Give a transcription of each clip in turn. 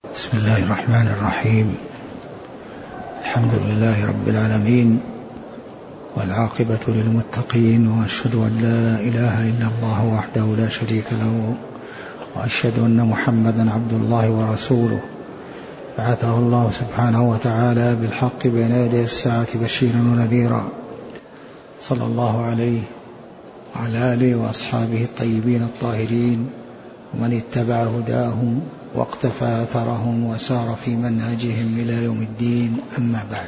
بسم الله الرحمن الرحيم. الحمد لله رب العالمين، والعاقبة للمتقين، وأشهد أن لا إله إلا الله وحده لا شريك له، وأشهد أن محمدا عبد الله ورسوله، بعثه الله سبحانه وتعالى بالحق بين يدي الساعة بشيرا ونذيرا، صلى الله عليه وعلى آله وأصحابه الطيبين الطاهرين، ومن اتبع هداهم واقتفى أثرهم وسار في منهجهم إلى يوم الدين. أما بعد،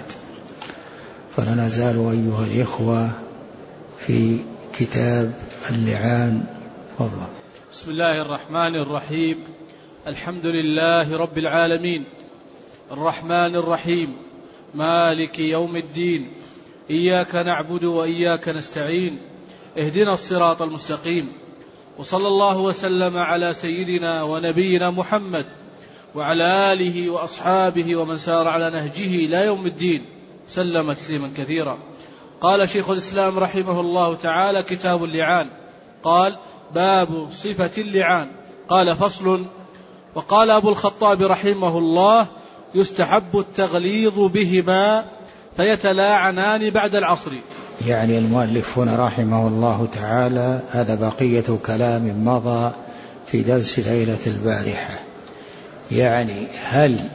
فلا نزال أيها الإخوة في كتاب اللعان. والله بسم الله الرحمن الرحيم. الحمد لله رب العالمين، الرحمن الرحيم، مالك يوم الدين، إياك نعبد وإياك نستعين، اهدنا الصراط المستقيم، وصلى الله وسلم على سيدنا ونبينا محمد وعلى آله وأصحابه ومن سار على نهجه إلى يوم الدين، سلم تسليما كثيرا. قال شيخ الإسلام رحمه الله تعالى: كتاب اللعان. قال: باب صفة اللعان. قال: فصل. وقال أبو الخطاب رحمه الله: يستحب التغليظ بهما فيتلاعنان بعد العصر. يعني المؤلف هنا رحمه الله تعالى هذا بقية كلام مضى في درس ليلة البارحة. يعني هل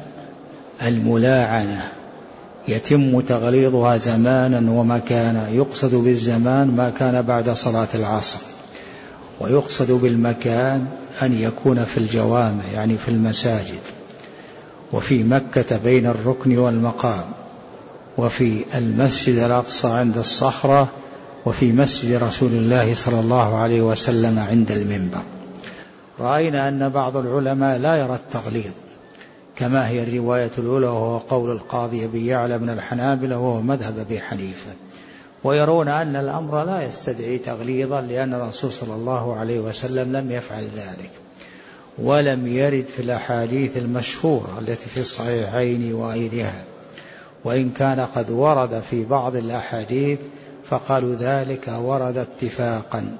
الملاعنة يتم تغليظها زمانا ومكانا؟ يقصد بالزمان ما كان بعد صلاة العصر، ويقصد بالمكان أن يكون في الجوامع، يعني في المساجد، وفي مكة بين الركن والمقام، وفي المسجد الأقصى عند الصخرة، وفي مسجد رسول الله صلى الله عليه وسلم عند المنبر. رأينا أن بعض العلماء لا يرى التغليظ كما هي الرواية الأولى، وهو قول القاضي أبي يعلى من الحنابلة، وهو مذهب أبي حنيفة، ويرون أن الأمر لا يستدعي تغليظا، لأن الرسول صلى الله عليه وسلم لم يفعل ذلك، ولم يرد في الأحاديث المشهورة التي في الصحيحين وغيرها، وإن كان قد ورد في بعض الأحاديث فقالوا ذلك ورد اتفاقا،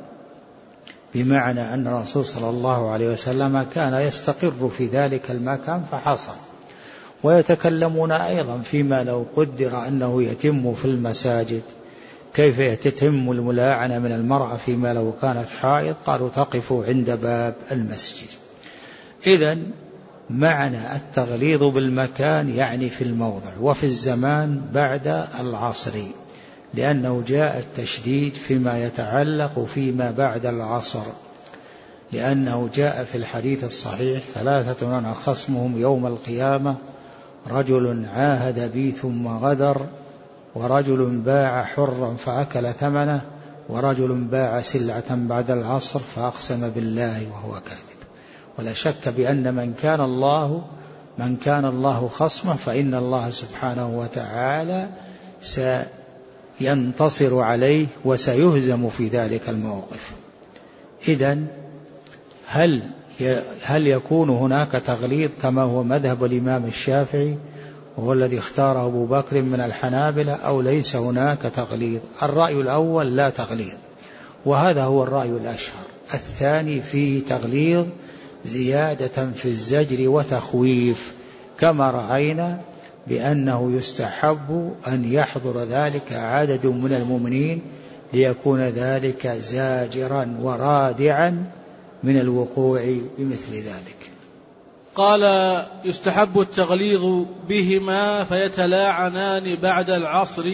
بمعنى أن الرسول صلى الله عليه وسلم كان يستقر في ذلك المكان فحصل. ويتكلمون أيضا فيما لو قدر أنه يتم في المساجد، كيف يتم الملاعنة من المرأة فيما لو كانت حائض؟ قالوا تقف عند باب المسجد. إذن معنى التغليظ بالمكان يعني في الموضع، وفي الزمان بعد العصر، لأنه جاء التشديد فيما يتعلق فيما بعد العصر، لأنه جاء في الحديث الصحيح: ثلاثة أنا خصمهم يوم القيامة: رجل عاهد بي ثم غدر، ورجل باع حرا فأكل ثمنه، ورجل باع سلعة بعد العصر فأقسم بالله وهو كاذب. ولا شك بأن من كان الله خصمه فإن الله سبحانه وتعالى سينتصر عليه وسيهزم في ذلك الموقف. إذن هل يكون هناك تغليظ كما هو مذهب الإمام الشافعي وهو الذي اختاره أبو بكر من الحنابلة، أو ليس هناك تغليظ؟ الرأي الأول لا تغليظ، وهذا هو الرأي الأشهر. الثاني فيه تغليظ زيادة في الزجر وتخويف، كما رأينا بأنه يستحب أن يحضر ذلك عدد من المؤمنين ليكون ذلك زاجرا ورادعا من الوقوع بمثل ذلك. قال: يستحب التغليظ بهما فيتلاعنان بعد العصر،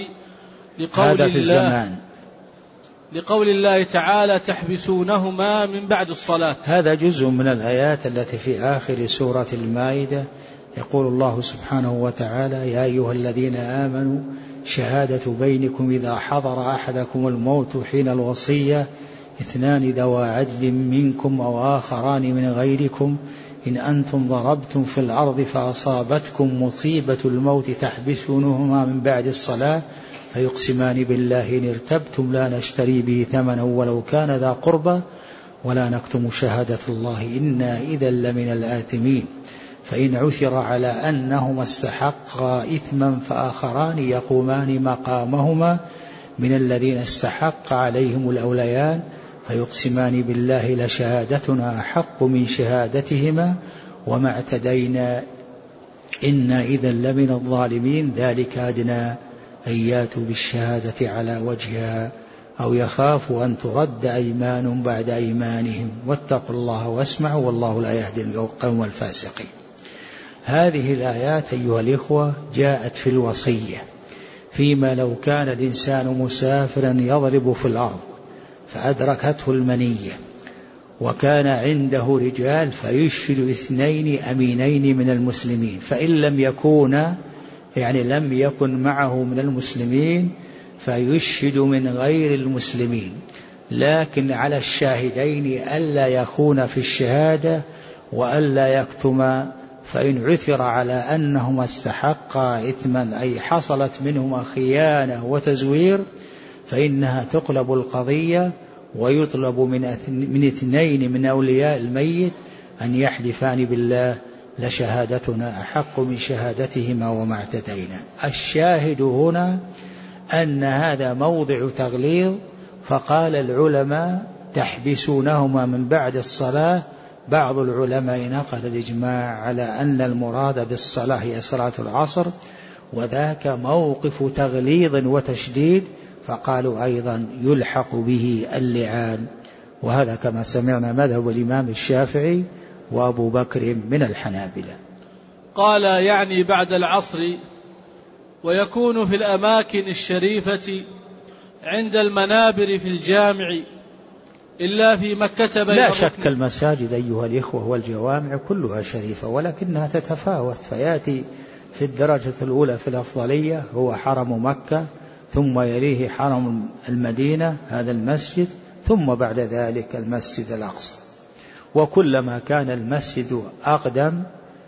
لقول الله تعالى: تحبسونهما من بعد الصلاة. هذا جزء من الآيات التي في آخر سورة المائدة، يقول الله سبحانه وتعالى: يا أيها الذين آمنوا شهادة بينكم إذا حضر أحدكم الموت حين الوصية اثنان ذوى عدل منكم أو آخران من غيركم إن أنتم ضربتم في الأرض فأصابتكم مصيبة الموت تحبسونهما من بعد الصلاة فيقسمان بالله إن ارتبتم لا نشتري به ثمنا ولو كان ذا قربى ولا نكتم شهادة الله إنا إذا لمن الآثمين فإن عثر على أنهما استحقا إثما فآخران يقومان مقامهما من الذين استحق عليهم الأوليان فيقسمان بالله لشهادتنا أحق من شهادتهما وما اعتدينا إنا إذا لمن الظالمين ذلك أدنى أن ياتوا بالشهادة على وجهها أو يخافوا أن ترد أيمان بعد أيمانهم واتقوا الله واسمعوا والله لا يهدي القوم الفاسقين. هذه الآيات أيها الإخوة جاءت في الوصية فيما لو كان الإنسان مسافرا يضرب في الأرض فأدركته المنية وكان عنده رجال فيشهد 2 أمينين من المسلمين، فإن لم يكونا لم يكن معه من المسلمين فيشهد من غير المسلمين، لكن على الشاهدين ألا يخون في الشهادة وألا يكتما، فإن عثر على أنهما استحقا إثما أي حصلت منهما خيانة وتزوير فإنها تقلب القضية ويطلب من 2 من أولياء الميت أن يحلفان بالله لشهادتنا أحق من شهادتهما وما اعتدينا. الشاهد هنا أن هذا موضع تغليظ، فقال العلماء تحبسونهما من بعد الصلاة. بعض العلماء نقل الإجماع على أن المراد بالصلاة هي صلاة العصر، وذاك موقف تغليظ وتشديد، فقالوا أيضا يلحق به اللعان، وهذا كما سمعنا مذهب الإمام الشافعي وأبو بكر من الحنابلة. قال يعني بعد العصر، ويكون في الأماكن الشريفة عند المنابر في الجامع إلا في مكة بين لا شك المساجد أيها الإخوة والجوامع كلها شريفة، ولكنها تتفاوت، فيأتي في الدرجة الأولى في الأفضلية هو حرم مكة، ثم يليه حرم المدينة هذا المسجد، ثم بعد ذلك المسجد الأقصى. وكلما كان المسجد أقدم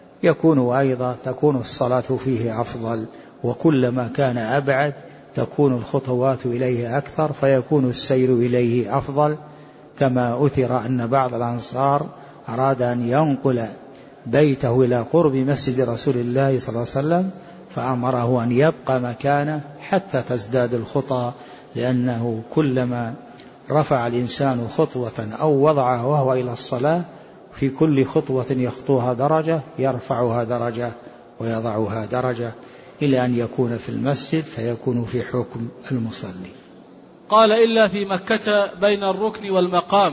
تكون الصلاة فيه أفضل، وكلما كان أبعد تكون الخطوات إليه أكثر فيكون السير إليه أفضل، كما أثر أن بعض الأنصار أراد أن ينقل بيته إلى قرب مسجد رسول الله صلى الله عليه وسلم فأمره أن يبقى مكانه حتى تزداد الخطى، لأنه كلما رفع الإنسان خطوة أو وضعها وهو إلى الصلاة في كل خطوة يخطوها درجة يرفعها درجة ويضعها درجة إلى أن يكون في المسجد فيكون في حكم المصلي. قال إلا في مكة بين الركن والمقام.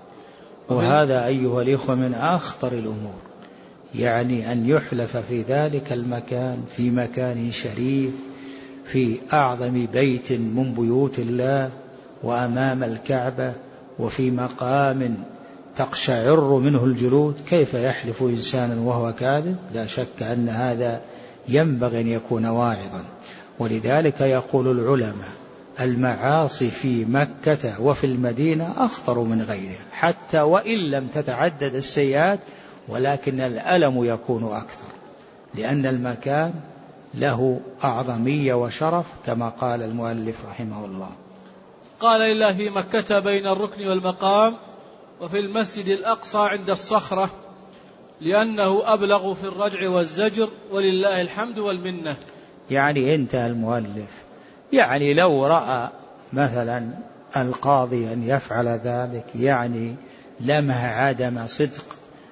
وهذا أيها الإخوة من أخطر الأمور، يعني أن يحلف في ذلك المكان في مكان شريف في أعظم بيت من بيوت الله وأمام الكعبة وفي مقام تقشعر منه الجلود، كيف يحلف إنسان وهو كاذب؟ لا شك أن هذا ينبغي أن يكون واعظا. ولذلك يقول العلماء المعاصي في مكة وفي المدينة أخطر من غيرها، حتى وإن لم تتعدد السيئات ولكن الألم يكون أكثر، لأن المكان له أعظمية وشرف كما قال المؤلف رحمه الله. قال إلا في مكة بين الركن والمقام وفي المسجد الأقصى عند الصخرة، لأنه أبلغ في الردع والزجر ولله الحمد والمنة. يعني انتهى المؤلف، يعني لو رأى مثلا القاضي أن يفعل ذلك يعني لمح عدم صدق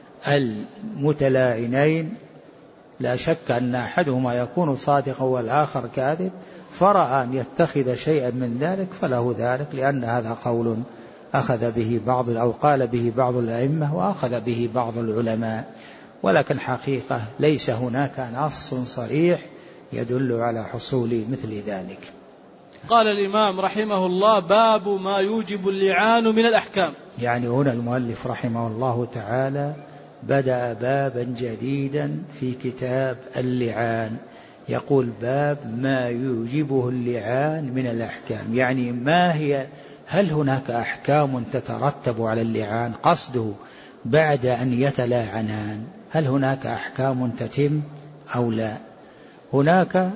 المتلاعنين، لا شك أن أحدهما يكون صادقا والآخر كاذب، فرأى أن يتخذ شيئا من ذلك فله ذلك، لأن هذا قول أخذ به بعض أو قال به بعض الأئمة وأخذ به بعض العلماء، ولكن حقيقة ليس هناك نص صريح يدل على حصول مثل ذلك. قال الإمام رحمه الله باب ما يوجب اللعان من الأحكام. يعني هنا المؤلف رحمه الله تعالى بدأ بابا جديدا في كتاب اللعان، يقول باب ما يوجبه اللعان من الأحكام، يعني ما هي، هل هناك أحكام تترتب على اللعان؟ قصده بعد أن يتلاعنان هل هناك أحكام تتم أو لا؟ هناك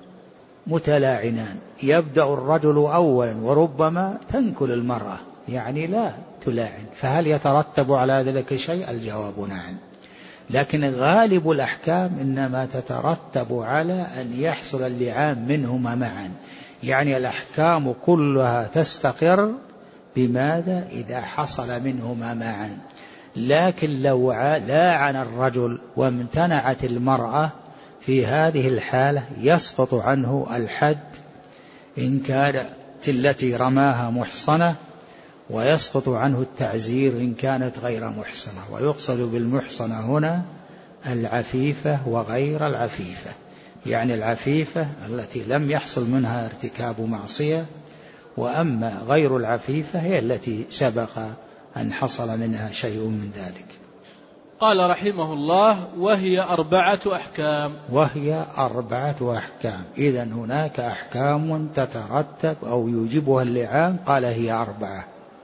متلاعنان يبدأ الرجل أولا وربما تنكل المرأة، يعني لا تلاعن، فهل يترتب على ذلك شيء؟ الجواب نعم، لكن غالب الأحكام إنما تترتب على أن يحصل اللعان منهما معا، يعني الأحكام كلها تستقر بماذا؟ إذا حصل منهما معا. لكن لو لاعن الرجل وامتنعت المرأة في هذه الحالة يسقط عنه الحد إن كانت التي رماها محصنة، ويسقط عنه التعزير إن كانت غير محصنة. ويقصد بالمحصنة هنا العفيفة وغير العفيفة، يعني العفيفة التي لم يحصل منها ارتكاب معصية، وأما غير العفيفة هي التي سبق أن حصل منها شيء من ذلك. قال رحمه الله: وهي 4 أحكام. وهي 4 أحكام. إذن هناك أحكام تترتب أو يوجبها اللعان، قال هي 4.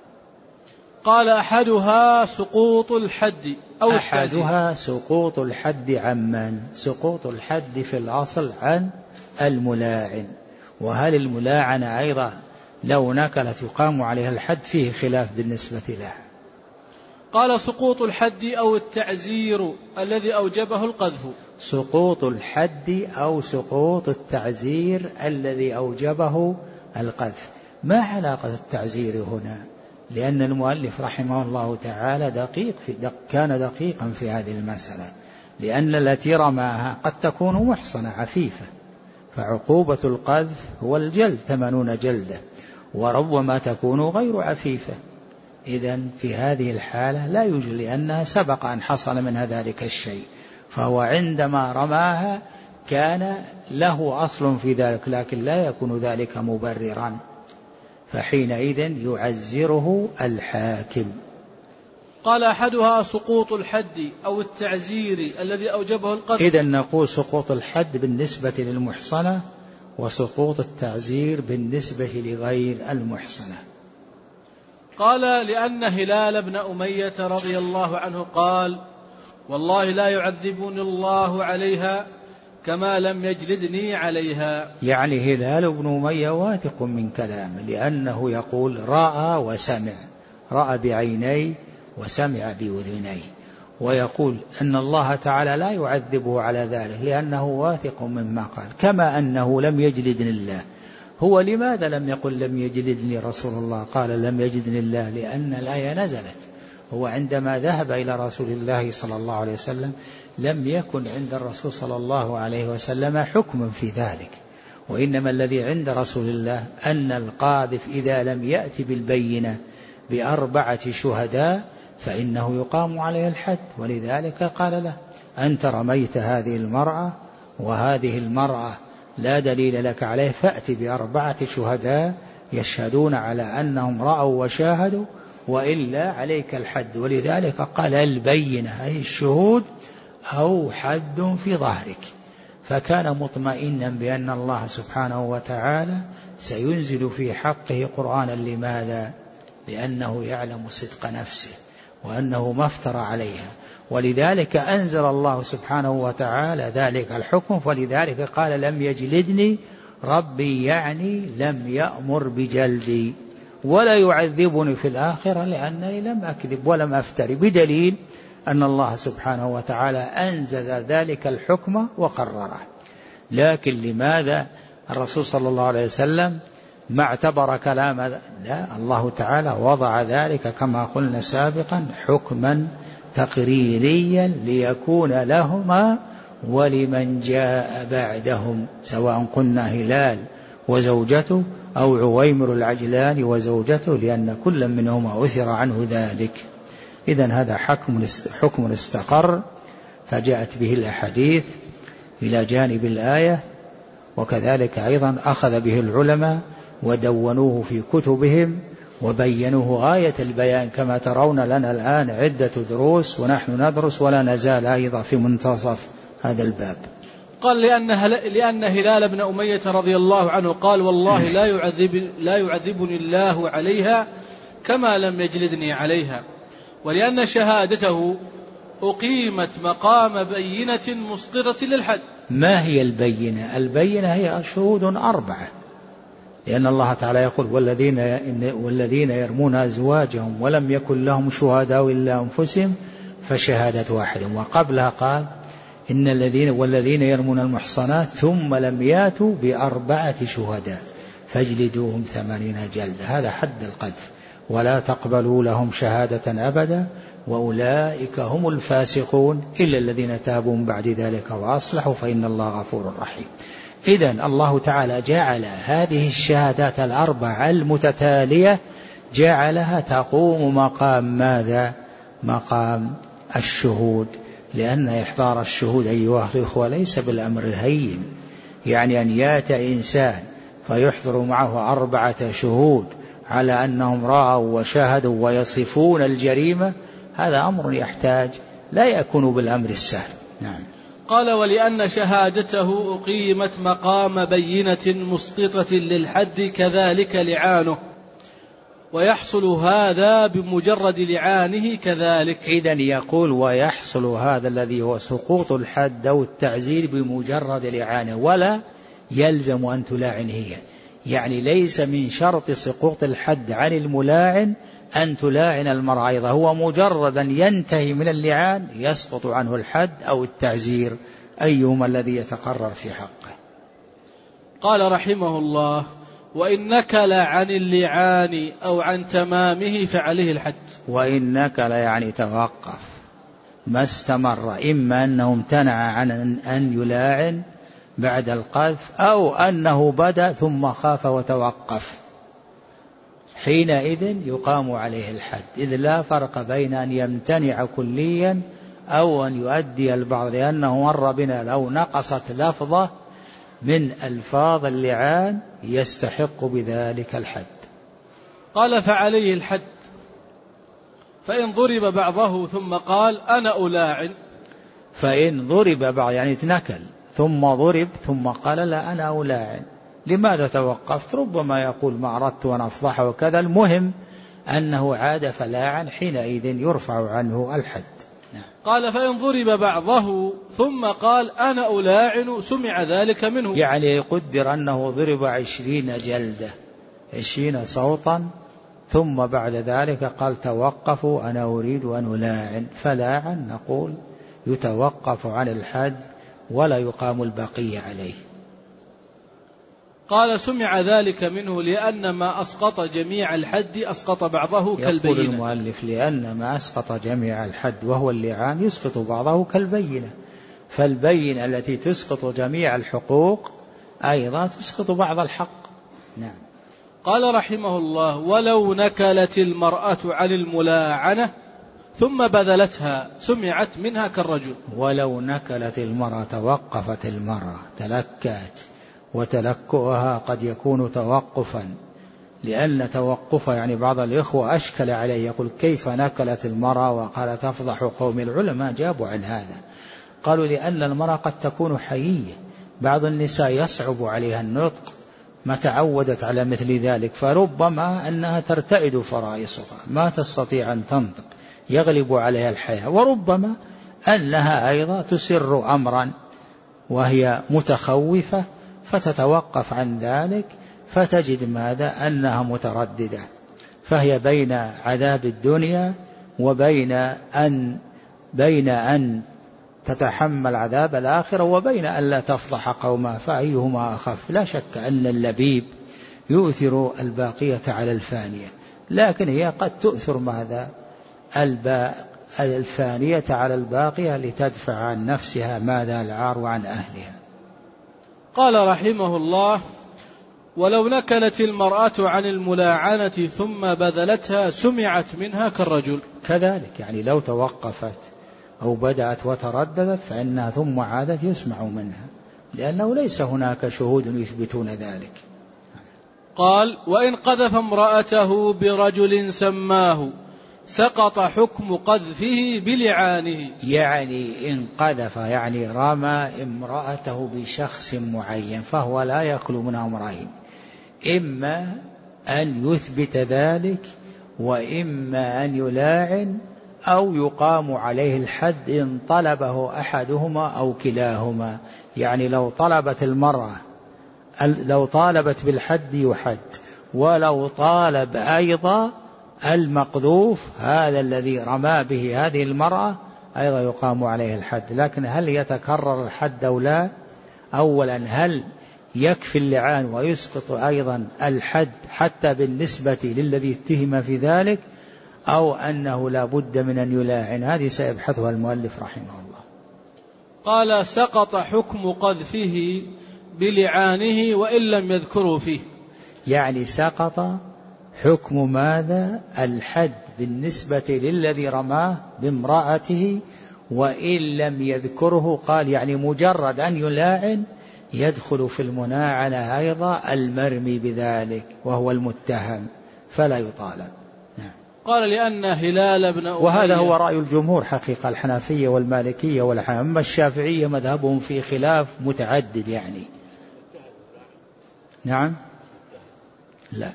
قال: أحدها سقوط الحد أو التعزير. أحدها سقوط الحد عمن؟ سقوط الحد في الأصل عن الملاعن، وهل الملاعنة أيضا لو نكلت يقام عليها الحد؟ فيه خلاف بالنسبة له. قال: سقوط الحد أو التعزير الذي أوجبه القذف. سقوط الحد أو سقوط التعزير الذي أوجبه القذف. ما علاقة التعزير هنا؟ لأن المؤلف رحمه الله تعالى كان دقيقا في هذه المسألة، لأن التي رماها قد تكون محصنة عفيفة، فعقوبة القذف هو الجلد 80 جلدة، وربما تكون غير عفيفة. إذن في هذه الحالة لا يوجد، لأنها سبق أن حصل منها ذلك الشيء، فهو عندما رماها كان له أصل في ذلك، لكن لا يكون ذلك مبررا، فحينئذ يعزره الحاكم. قال: أحدها سقوط الحد أو التعزير الذي أوجبه القذف. إذن نقول سقوط الحد بالنسبة للمحصنة، وسقوط التعزير بالنسبة لغير المحصنة. قال: لأن هلال بن أمية رضي الله عنه قال: والله لا يعذبني الله عليها كما لم يجلدني عليها. يعني هلال بن أمية واثق من كلامه، لأنه يقول رأى وسمع، رأى بعينيه وسمع بأذنيه، ويقول أن الله تعالى لا يعذبه على ذلك لأنه واثق مما قال، كما أنه لم يجلدني الله. هو لماذا لم يقل لم يجلدني رسول الله؟ قال لم يجلدني الله لأن الآية نزلت. هو عندما ذهب إلى رسول الله صلى الله عليه وسلم لم يكن عند الرسول صلى الله عليه وسلم حكم في ذلك، وإنما الذي عند رسول الله أن القاذف إذا لم يأتي بالبينة ب4 شهداء فإنه يقام عليه الحد. ولذلك قال له: أنت رميت هذه المرأة، وهذه المرأة لا دليل لك عليه، فأتي ب4 شهداء يشهدون على أنهم رأوا وشاهدوا، وإلا عليك الحد. ولذلك قال البينة أي الشهود أو حد في ظهرك. فكان مطمئنا بأن الله سبحانه وتعالى سينزل في حقه قرآنا. لماذا؟ لأنه يعلم صدق نفسه وأنه ما افترى عليها، ولذلك أنزل الله سبحانه وتعالى ذلك الحكم. فلذلك قال لم يجلدني ربي، يعني لم يأمر بجلدي، ولا يعذبني في الآخرة لأنني لم أكذب ولم أفتري، بدليل أن الله سبحانه وتعالى أنزل ذلك الحكم وقرره. لكن لماذا الرسول صلى الله عليه وسلم ما اعتبر كلام؟ لا، الله تعالى وضع ذلك كما قلنا سابقا حكما تقريريا ليكون لهما ولمن جاء بعدهم، سواء قلنا هلال وزوجته أو عويمر العجلاني وزوجته، لأن كل منهما أثر عنه ذلك. إذن هذا حكم استقر، فجاءت به الأحاديث إلى جانب الآية، وكذلك أيضا أخذ به العلماء ودونوه في كتبهم وبينوه غاية البيان، كما ترون لنا الآن عدة دروس ونحن ندرس ولا نزال أيضا في منتصف هذا الباب. قال: لأن هلال بن أمية رضي الله عنه قال: والله لا يعذبني الله عليها كما لم يجلدني عليها، ولأن شهادته أقيمت مقام بينة مسقطة للحد. ما هي البينة؟ البينة هي شهود 4، لأن الله تعالى يقول والذين يرمون أزواجهم ولم يكن لهم شهداء إلا أنفسهم فشهادة واحد، وقبلها قال والذين يرمون المحصنات ثم لم ياتوا ب4 شهداء فاجلدوهم 80 جلدة. هذا حد القذف، ولا تقبلوا لهم شهادة أبدا وأولئك هم الفاسقون إلا الذين تابوا من بعد ذلك وأصلحوا فإن الله غفور رحيم. إذن الله تعالى جعل هذه الشهادات الأربع المتتالية جعلها تقوم مقام ماذا؟ مقام الشهود، لأن إحضار الشهود أيها الإخوة ليس بالأمر الهين، يعني أن يأتي إنسان فيحضر معه 4 شهود على أنهم رأوا وشاهدوا ويصفون الجريمة، هذا أمر يحتاج لا يكون بالأمر السهل. نعم. قال: ولأن شهادته أقيمت مقام بينة مسقطة للحد كذلك لعانه، ويحصل هذا بمجرد لعانه كذلك. إذن يقول ويحصل هذا الذي هو سقوط الحد أو التعزير بمجرد لعانه، ولا يلزم أن تلاعن هي، يعني ليس من شرط سقوط الحد عن الملاعن أن تلاعن المرأة أيضا، هو مجرد أن ينتهي من اللعان يسقط عنه الحد أو التعزير أيهما الذي يتقرر في حقه. قال رحمه الله: وإن نكل عن اللعان أو عن تمامه فعليه الحد. وإن نكل يعني توقف ما استمر، إما أنه امتنع عن أن يلاعن بعد القذف، أو أنه بدأ ثم خاف وتوقف، حينئذ يقام عليه الحد، إذ لا فرق بين أن يمتنع كليا أو أن يؤدي البعض، لأنه مر بنا لو نقصت لفظة من ألفاظ اللعان يستحق بذلك الحد. قال: فعليه الحد، فإن ضرب بعضه ثم قال أنا ألاعن. فإن ضرب بعض يعني تنكل ثم ضرب ثم قال لا أنا ألاعن، لماذا توقفت؟ ربما يقول ما أردت أن أفضحه وكذا، المهم أنه عاد فلاعن، حينئذ يرفع عنه الحد. قال: فإن ضرب بعضه ثم قال أنا ألاعن سمع ذلك منه، يعني يقدر أنه ضرب 20 جلدة 20 صوتا، ثم بعد ذلك قال توقفوا أنا أريد أن ألاعن، فلاعن، نقول يتوقف عن الحد ولا يقام البقية عليه. قال: سمع ذلك منه لأن ما أسقط جميع الحد أسقط بعضه كالبينة. يقول المؤلف لأن ما أسقط جميع الحد وهو اللعان يسقط بعضه كالبينة، فالبينة التي تسقط جميع الحقوق أيضا تسقط بعض الحق. نعم. قال رحمه الله: ولو نكلت المرأة عن الملاعنة ثم بذلتها سمعت منها كالرجل. ولو نكلت المرأة، توقفت المرأة، تلكأت، وتلكؤها قد يكون توقفا، لأن توقفها يعني بعض الإخوة أشكل عليه، يقول كيف نكلت المرأة وقال تفضح قوم؟ العلماء جابوا عن هذا، قالوا لأن المرأة قد تكون حيية، بعض النساء يصعب عليها النطق ما تعودت على مثل ذلك، فربما أنها ترتعد فرائصها ما تستطيع أن تنطق، يغلب عليها الحياء، وربما أنها أيضا تسر أمرا وهي متخوفة فتتوقف عن ذلك، فتجد ماذا؟ أنها مترددة، فهي بين عذاب الدنيا وبين أن تتحمل عذاب الآخرة، وبين أن لا تفضح قومها، فأيهما أخف؟ لا شك أن اللبيب يؤثر الباقية على الفانية، لكن هي قد تؤثر ماذا؟ الفانية على الباقية لتدفع عن نفسها ماذا؟ العار وعن أهلها. قال رحمه الله: ولو نكلت المرأة عن الملاعنة ثم بذلتها سمعت منها كالرجل. كذلك يعني لو توقفت أو بدأت وترددت فإنها ثم عادت يسمع منها، لأنه ليس هناك شهود يثبتون ذلك. قال: وإن قذف امرأته برجل سماه سقط حكم قذفه بلعانه. يعني إن قذف يعني رمى امرأته بشخص معين، فهو لا يخلو من أمرين، إما أن يثبت ذلك وإما أن يلاعن أو يقام عليه الحد إن طلبه أحدهما أو كلاهما. يعني لو طلبت المرأة، لو طالبت بالحد يحد، ولو طالب أيضا المقذوف هذا الذي رمى به هذه المرأة أيضا يقام عليه الحد. لكن هل يتكرر الحد أو لا؟ أولا هل يكفي اللعان ويسقط أيضا الحد حتى بالنسبة للذي اتهم في ذلك، أو أنه لا بد من أن يلاعن، هذه سيبحثها المؤلف رحمه الله. قال: سقط حكم قذفه بلعانه وإن لم يذكره فيه. يعني سقط حكم ماذا؟ الحد بالنسبة للذي رماه بامرأته وإن لم يذكره. قال يعني مجرد أن يلاعن يدخل في المناعنة أيضا المرمي بذلك وهو المتهم فلا يطالب. قال: لأن هلال بن أمية، وهذا هو رأي الجمهور حقيقة، الحنفية والمالكية والحنفية. أما الشافعية مذهبهم في خلاف متعدد يعني. نعم، لا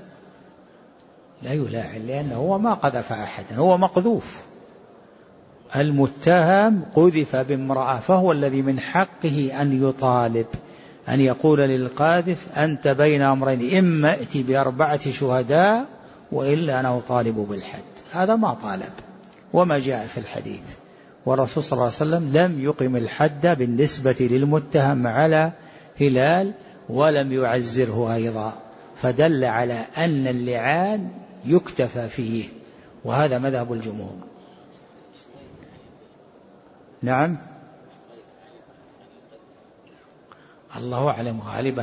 يلاعن لأنه هو ما قذف أحدا، هو مقذوف. المتهم قذف بامرأة فهو الذي من حقه أن يطالب، أن يقول للقاذف أنت بين أمرين، إما ائتي ب4 شهداء وإلا أنا أطالب بالحد. هذا ما طالب وما جاء في الحديث. والرسول صلى الله عليه وسلم لم يقم الحد بالنسبة للمتهم على هلال ولم يعزره أيضا، فدل على أن اللعان يكتفى فيه، وهذا مذهب الجمهور. نعم، الله أعلم، غالبا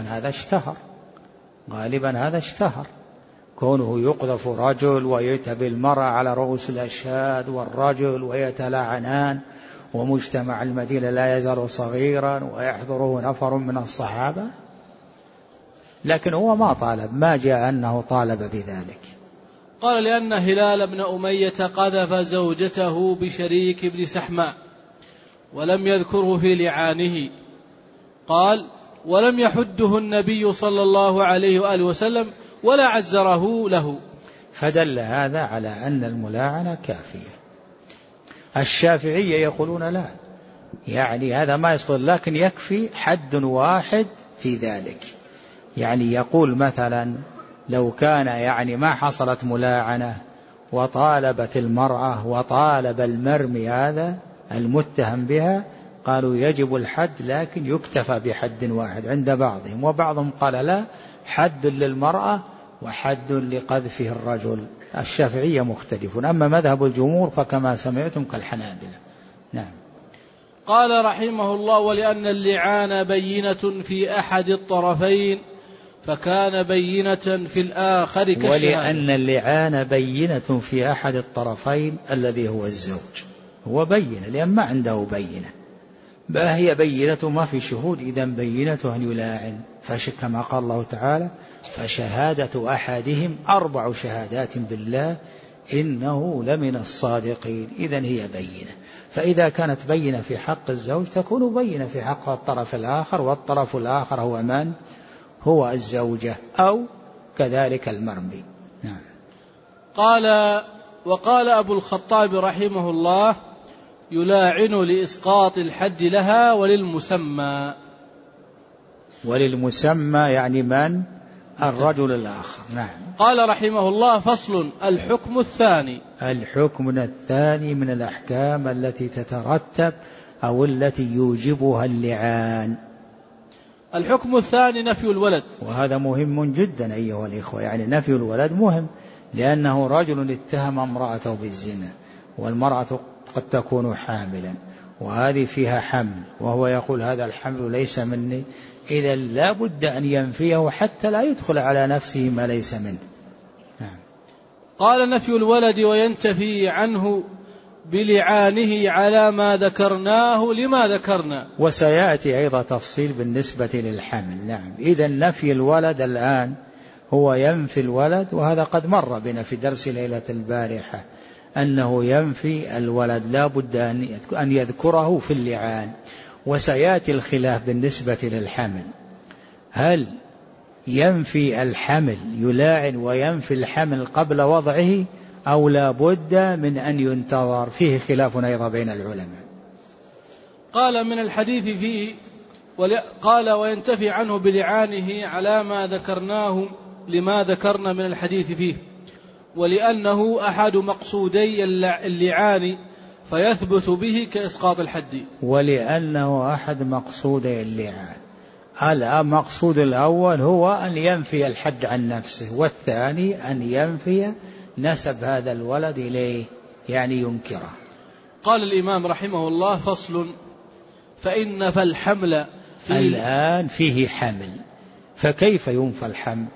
هذا اشتهر كونه يقذف رجل ويتبي المرأة على رؤوس الأشهاد والرجل ويتلاعنان، ومجتمع المدينة لا يزال صغيرا ويحضره نفر من الصحابة، لكن هو ما طالب، ما جاء أنه طالب بذلك. قال: لأن هلال بن أمية قذف زوجته بشريك بن سحماء ولم يذكره في لعانه. قال: ولم يحده النبي صلى الله عليه وآله وسلم ولا عزره له. فدل هذا على أن الملاعنة كافية. الشافعية يقولون لا، يعني هذا ما يسقط، لكن يكفي حد واحد في ذلك. يعني يقول مثلا لو كان يعني ما حصلت ملاعنة وطالبت المرأة وطالب المرمي هذا المتهم بها، قالوا يجب الحد، لكن يكتفى بحد واحد عند بعضهم، وبعضهم قال لا، حد للمرأة وحد لقذفه الرجل. الشافعية مختلفون، أما مذهب الجمهور فكما سمعتم كالحنابلة. نعم. قال رحمه الله: ولأن اللعان بينة في أحد الطرفين فكان بينة في الآخر كالشهادة. ولأن اللعان بينة في أحد الطرفين الذي هو الزوج، هو بينة لأن ما عنده بينة، ما هي بينة ما في شهود، إذن بينة أن يلاعن. كما قال الله تعالى: فشهادة أحدهم 4 شهادات بالله إنه لمن الصادقين. إذن هي بينة. فإذا كانت بينة في حق الزوج تكون بينة في حق الطرف الآخر، والطرف الآخر هو من؟ هو الزوجة أو كذلك المرمي. نعم. وقال أبو الخطاب رحمه الله: يلاعن لإسقاط الحد لها وللمسمى. وللمسمى يعني من؟ الرجل الآخر. نعم. قال رحمه الله: فصل. الحكم الثاني من الأحكام التي تترتب أو التي يوجبها اللعان. الحكم الثاني نفي الولد، وهذا مهم جدا أيها الإخوة. يعني نفي الولد مهم، لأنه رجل اتهم امرأته بالزنا، والمرأة قد تكون حاملا، وهذه فيها حمل، وهو يقول هذا الحمل ليس مني، إذا لا بد أن ينفيه حتى لا يدخل على نفسه ما ليس منه. نعم. قال: نفي الولد وينتفي عنه بلعانه على ما ذكرناه لما ذكرنا. وسيأتي أيضا تفصيل بالنسبة للحمل. نعم. إذا نفي الولد الآن هو ينفي الولد، وهذا قد مر بنا في درس ليلة البارحة أنه ينفي الولد، لا بد أن يذكره في اللعان. وسيأتي الخلاف بالنسبة للحمل، هل ينفي الحمل يلاعن وينفي الحمل قبل وضعه أو لا بد من أن ينتظر؟ فيه خلاف أيضا بين العلماء. قال: من الحديث فيه، قال: وينتفي عنه بلعانه على ما ذكرناه لما ذكرنا من الحديث فيه، ولأنه أحد مقصودي اللعان فيثبت به كإسقاط الحد. ولأنه أحد مقصودي اللعان. المقصود الأول هو أن ينفي الحد عن نفسه، والثاني أن ينفي نسب هذا الولد إليه، يعني ينكره. قال الإمام رحمه الله: فصل: فإن فالحمل الآن فيه حمل، فكيف ينفى الحمل؟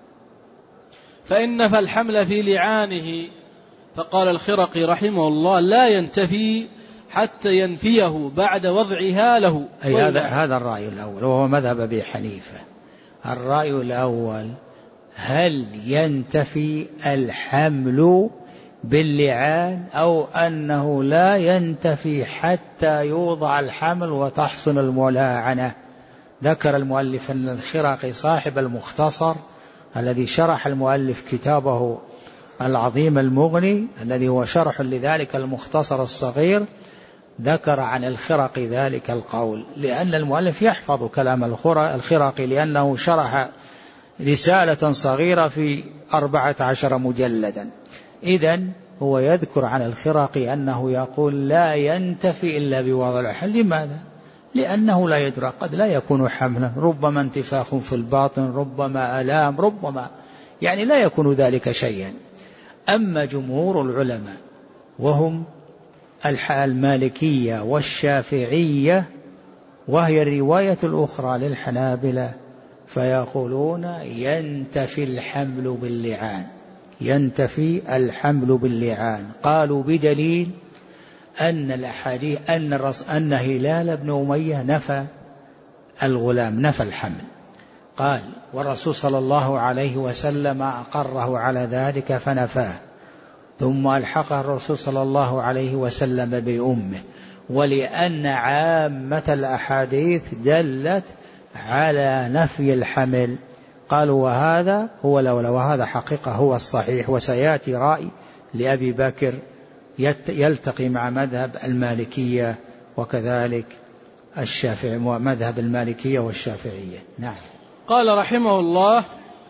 فإن فالحمل في لعانه. فقال الخرقي رحمه الله: لا ينتفي حتى ينفيه بعد وضعها له. أي هذا الرأي الأول، وهو مذهب أبي حنيفة. الرأي الأول: هل ينتفي الحمل باللعان أو أنه لا ينتفي حتى يوضع الحمل وتحصل الملاعنة؟ ذكر المؤلف أن الخرقي صاحب المختصر الذي شرح المؤلف كتابه العظيم المغني الذي هو شرح لذلك المختصر الصغير، ذكر عن الخرقي ذلك القول، لأن المؤلف يحفظ كلام الخرقي لأنه شرح رسالة صغيرة في 14 مجلدا. إذن هو يذكر عن الخرقي أنه يقول لا ينتفي إلا بوضع الحمل. لماذا؟ لأنه لا يدرى، قد لا يكون حملا، ربما انتفاخ في الباطن، ربما ألام، ربما يعني لا يكون ذلك شيئا. أما جمهور العلماء وهم المالكية والشافعية، وهي الرواية الأخرى للحنابلة، فيقولون ينتفي الحمل باللعان، ينتفي الحمل باللعان. قالوا بدليل أن الأحاديث أن هلال بن أمية نفى الغلام، نفى الحمل. قال: والرسول صلى الله عليه وسلم أقره على ذلك فنفاه، ثم ألحقه الرسول صلى الله عليه وسلم بأمه. ولأن عامة الأحاديث دلت على نفي الحمل، قالوا وهذا هو الأولى، وهذا حقيقة هو الصحيح. وسيأتي رأي لأبي بكر يلتقي مع مذهب المالكية وكذلك الشافعي، مذهب المالكية والشافعية. نعم. قال رحمه الله: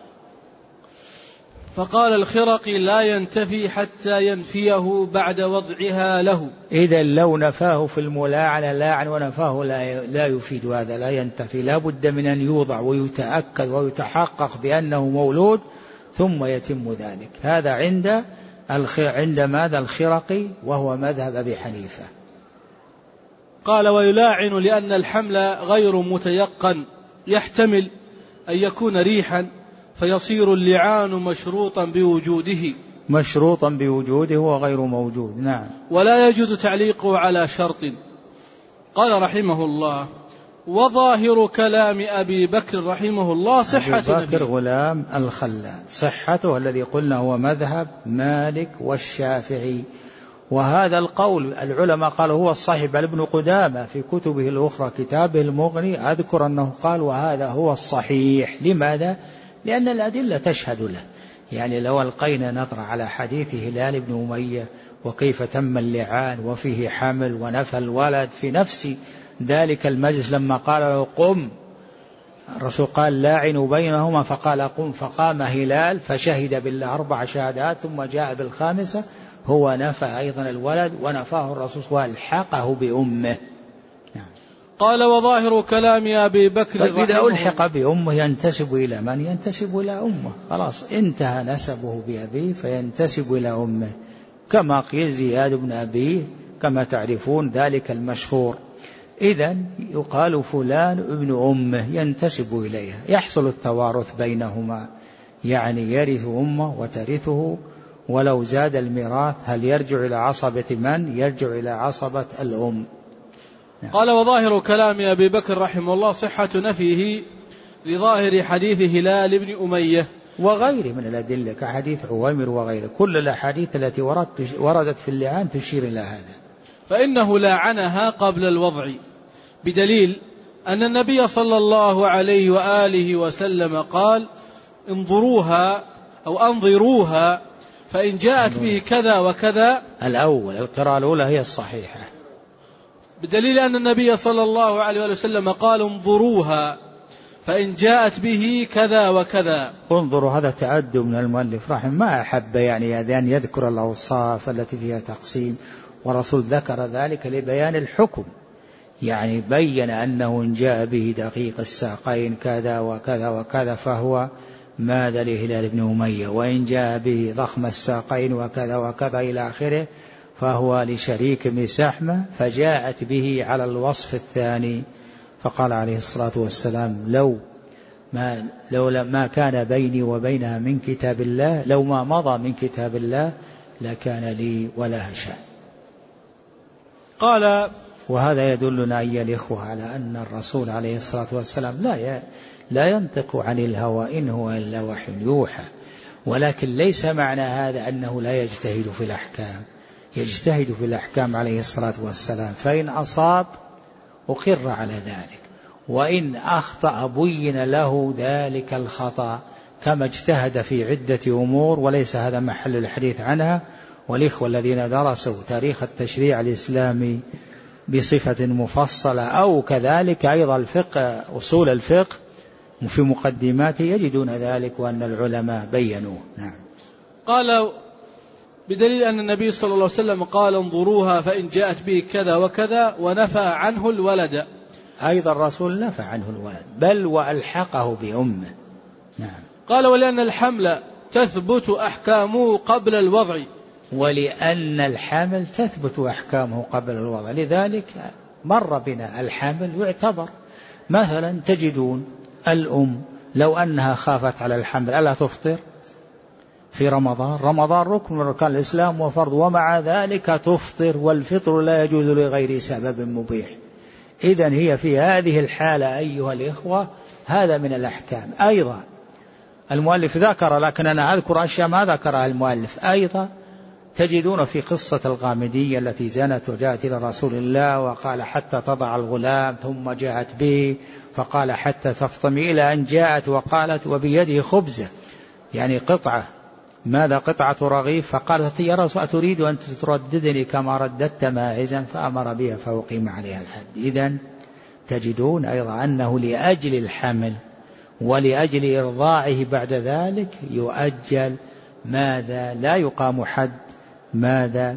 فقال الخرقي: لا ينتفي حتى ينفيه بعد وضعها له. إذا لو نفاه في الملاعنة لاعن ونفاه لا يفيد هذا، لا ينتفي، لا بد من أن يوضع ويتأكد ويتحقق بأنه مولود ثم يتم ذلك. هذا عند ماذا الخرقي، وهو مذهب أبي حنيفة. قال: ويلاعن لأن الحمل غير متيقن، يحتمل أن يكون ريحا، فيصير اللعان مشروطا بوجوده، مشروطا بوجوده وغير موجود. نعم. ولا يجوز تعليقه على شرط. قال رحمه الله: وظاهر كلام أبي بكر رحمه الله صحة أبي بكر غلام الخلال، صحته الذي قلنا هو مذهب مالك والشافعي. وهذا القول العلماء قالوا هو الصحيح، بل ابن قدامة في كتبه الأخرى كتابه المغني أذكر أنه قال وهذا هو الصحيح. لماذا؟ لأن الأدلة تشهد له. يعني لو ألقينا نظرة على حديث هلال بن أمية وكيف تم اللعان وفيه حمل ونفى الولد في نفس ذلك المجلس، لما قال له قم، الرسول قال لاعنوا بينهما، فقال قم، فقام هلال فشهد بالله 4 شهادات، ثم جاء بالخامسة هو نفى أيضا الولد ونفاه الرسول والحقه بأمه. قال: وظاهر كلام أبي بكر إذا ألحق بأمه ينتسب إلى من؟ ينتسب إلى أمه، خلاص انتهى نسبه بأبيه فينتسب إلى أمه، كما قيل زياد بن أبيه كما تعرفون ذلك المشهور. إذن يقال فلان ابن أمه ينتسب إليها، يحصل التوارث بينهما، يعني يرث أمه وترثه. ولو زاد الميراث هل يرجع إلى عصبة من؟ يرجع إلى عصبة الأم. قال: وظاهر كلام أبي بكر رحمه الله صحة نفيه لظاهر حديث هلال بن أمية وغيره من الأدلة كحديث عويمر وغيره. كل الأحاديث التي وردت في اللعان تشير إلى هذا. فإنه لاعنها قبل الوضع، بدليل أن النبي صلى الله عليه وآله وسلم قال: انظروها أو أنظروها فإن جاءت به كذا وكذا. الأول القراءة الأولى هي الصحيحة، بدليل أن النبي صلى الله عليه وسلم قال: انظروها فإن جاءت به كذا وكذا. انظروا، هذا تأدب من المؤلف رحمه، ما أحب يعني أن يذكر الأوصاف التي فيها تقسيم، ورسول ذكر ذلك لبيان الحكم، يعني بين أنه إن جاء به دقيق الساقين كذا وكذا وكذا فهو ماذ لهلال بن أمية، وإن جاء به ضخم الساقين وكذا وكذا إلى آخره فهو لشريك بن سحمة، فجاءت به على الوصف الثاني. فقال عليه الصلاة والسلام لو ما كان بيني وبينها من كتاب الله، لو ما مضى من كتاب الله لكان لي ولها شأن. قال وهذا يدلنا أيها الإخوة على أن الرسول عليه الصلاة والسلام لا ينطق عن الهوى، إن هو إلا وحي يوحى، ولكن ليس معنى هذا أنه لا يجتهد في الأحكام، يجتهد في الأحكام عليه الصلاة والسلام، فإن أصاب أقر على ذلك، وإن أخطأ بين له ذلك الخطأ، كما اجتهد في عدة أمور وليس هذا محل الحديث عنها. والإخوة الذين درسوا تاريخ التشريع الإسلامي بصفة مفصلة أو كذلك أيضا الفقه، أصول الفقه في مقدماته، يجدون ذلك وأن العلماء بينوه. نعم. قال بدليل أن النبي صلى الله عليه وسلم قال انظروها فإن جاءت به كذا وكذا، ونفى عنه الولد. أيضا الرسول نفى عنه الولد بل وألحقه بأمه. نعم. قال ولأن الحمل تثبت أحكامه قبل الوضع. ولأن الحمل تثبت أحكامه قبل الوضع، لذلك مر بنا الحمل يعتبر. مثلا تجدون الأم لو أنها خافت على الحمل ألا تفطر في رمضان؟ رمضان ركن من أركان الإسلام وفرض، ومع ذلك تفطر، والفطر لا يجوز لغير سبب مبيح. إذن هي في هذه الحالة أيها الإخوة هذا من الأحكام. أيضا المؤلف ذكر، لكن أنا أذكر أشياء ما ذكرها المؤلف. أيضا تجدون في قصة الغامدية التي زنت وجاءت إلى رسول الله وقال حتى تضع الغلام، ثم جاءت به فقال حتى تفطمي، إلى أن جاءت وقالت وبيده خبزة، يعني قطعة، ماذا قطعة رغيف، فقالت يا رسول أتريد أن ترددني كما رددت ماعزا، فأمر بها فأقيم عليها الحد. إذن تجدون أيضا أنه لأجل الحمل ولأجل إرضاعه بعد ذلك يؤجل ماذا لا يقام حد ماذا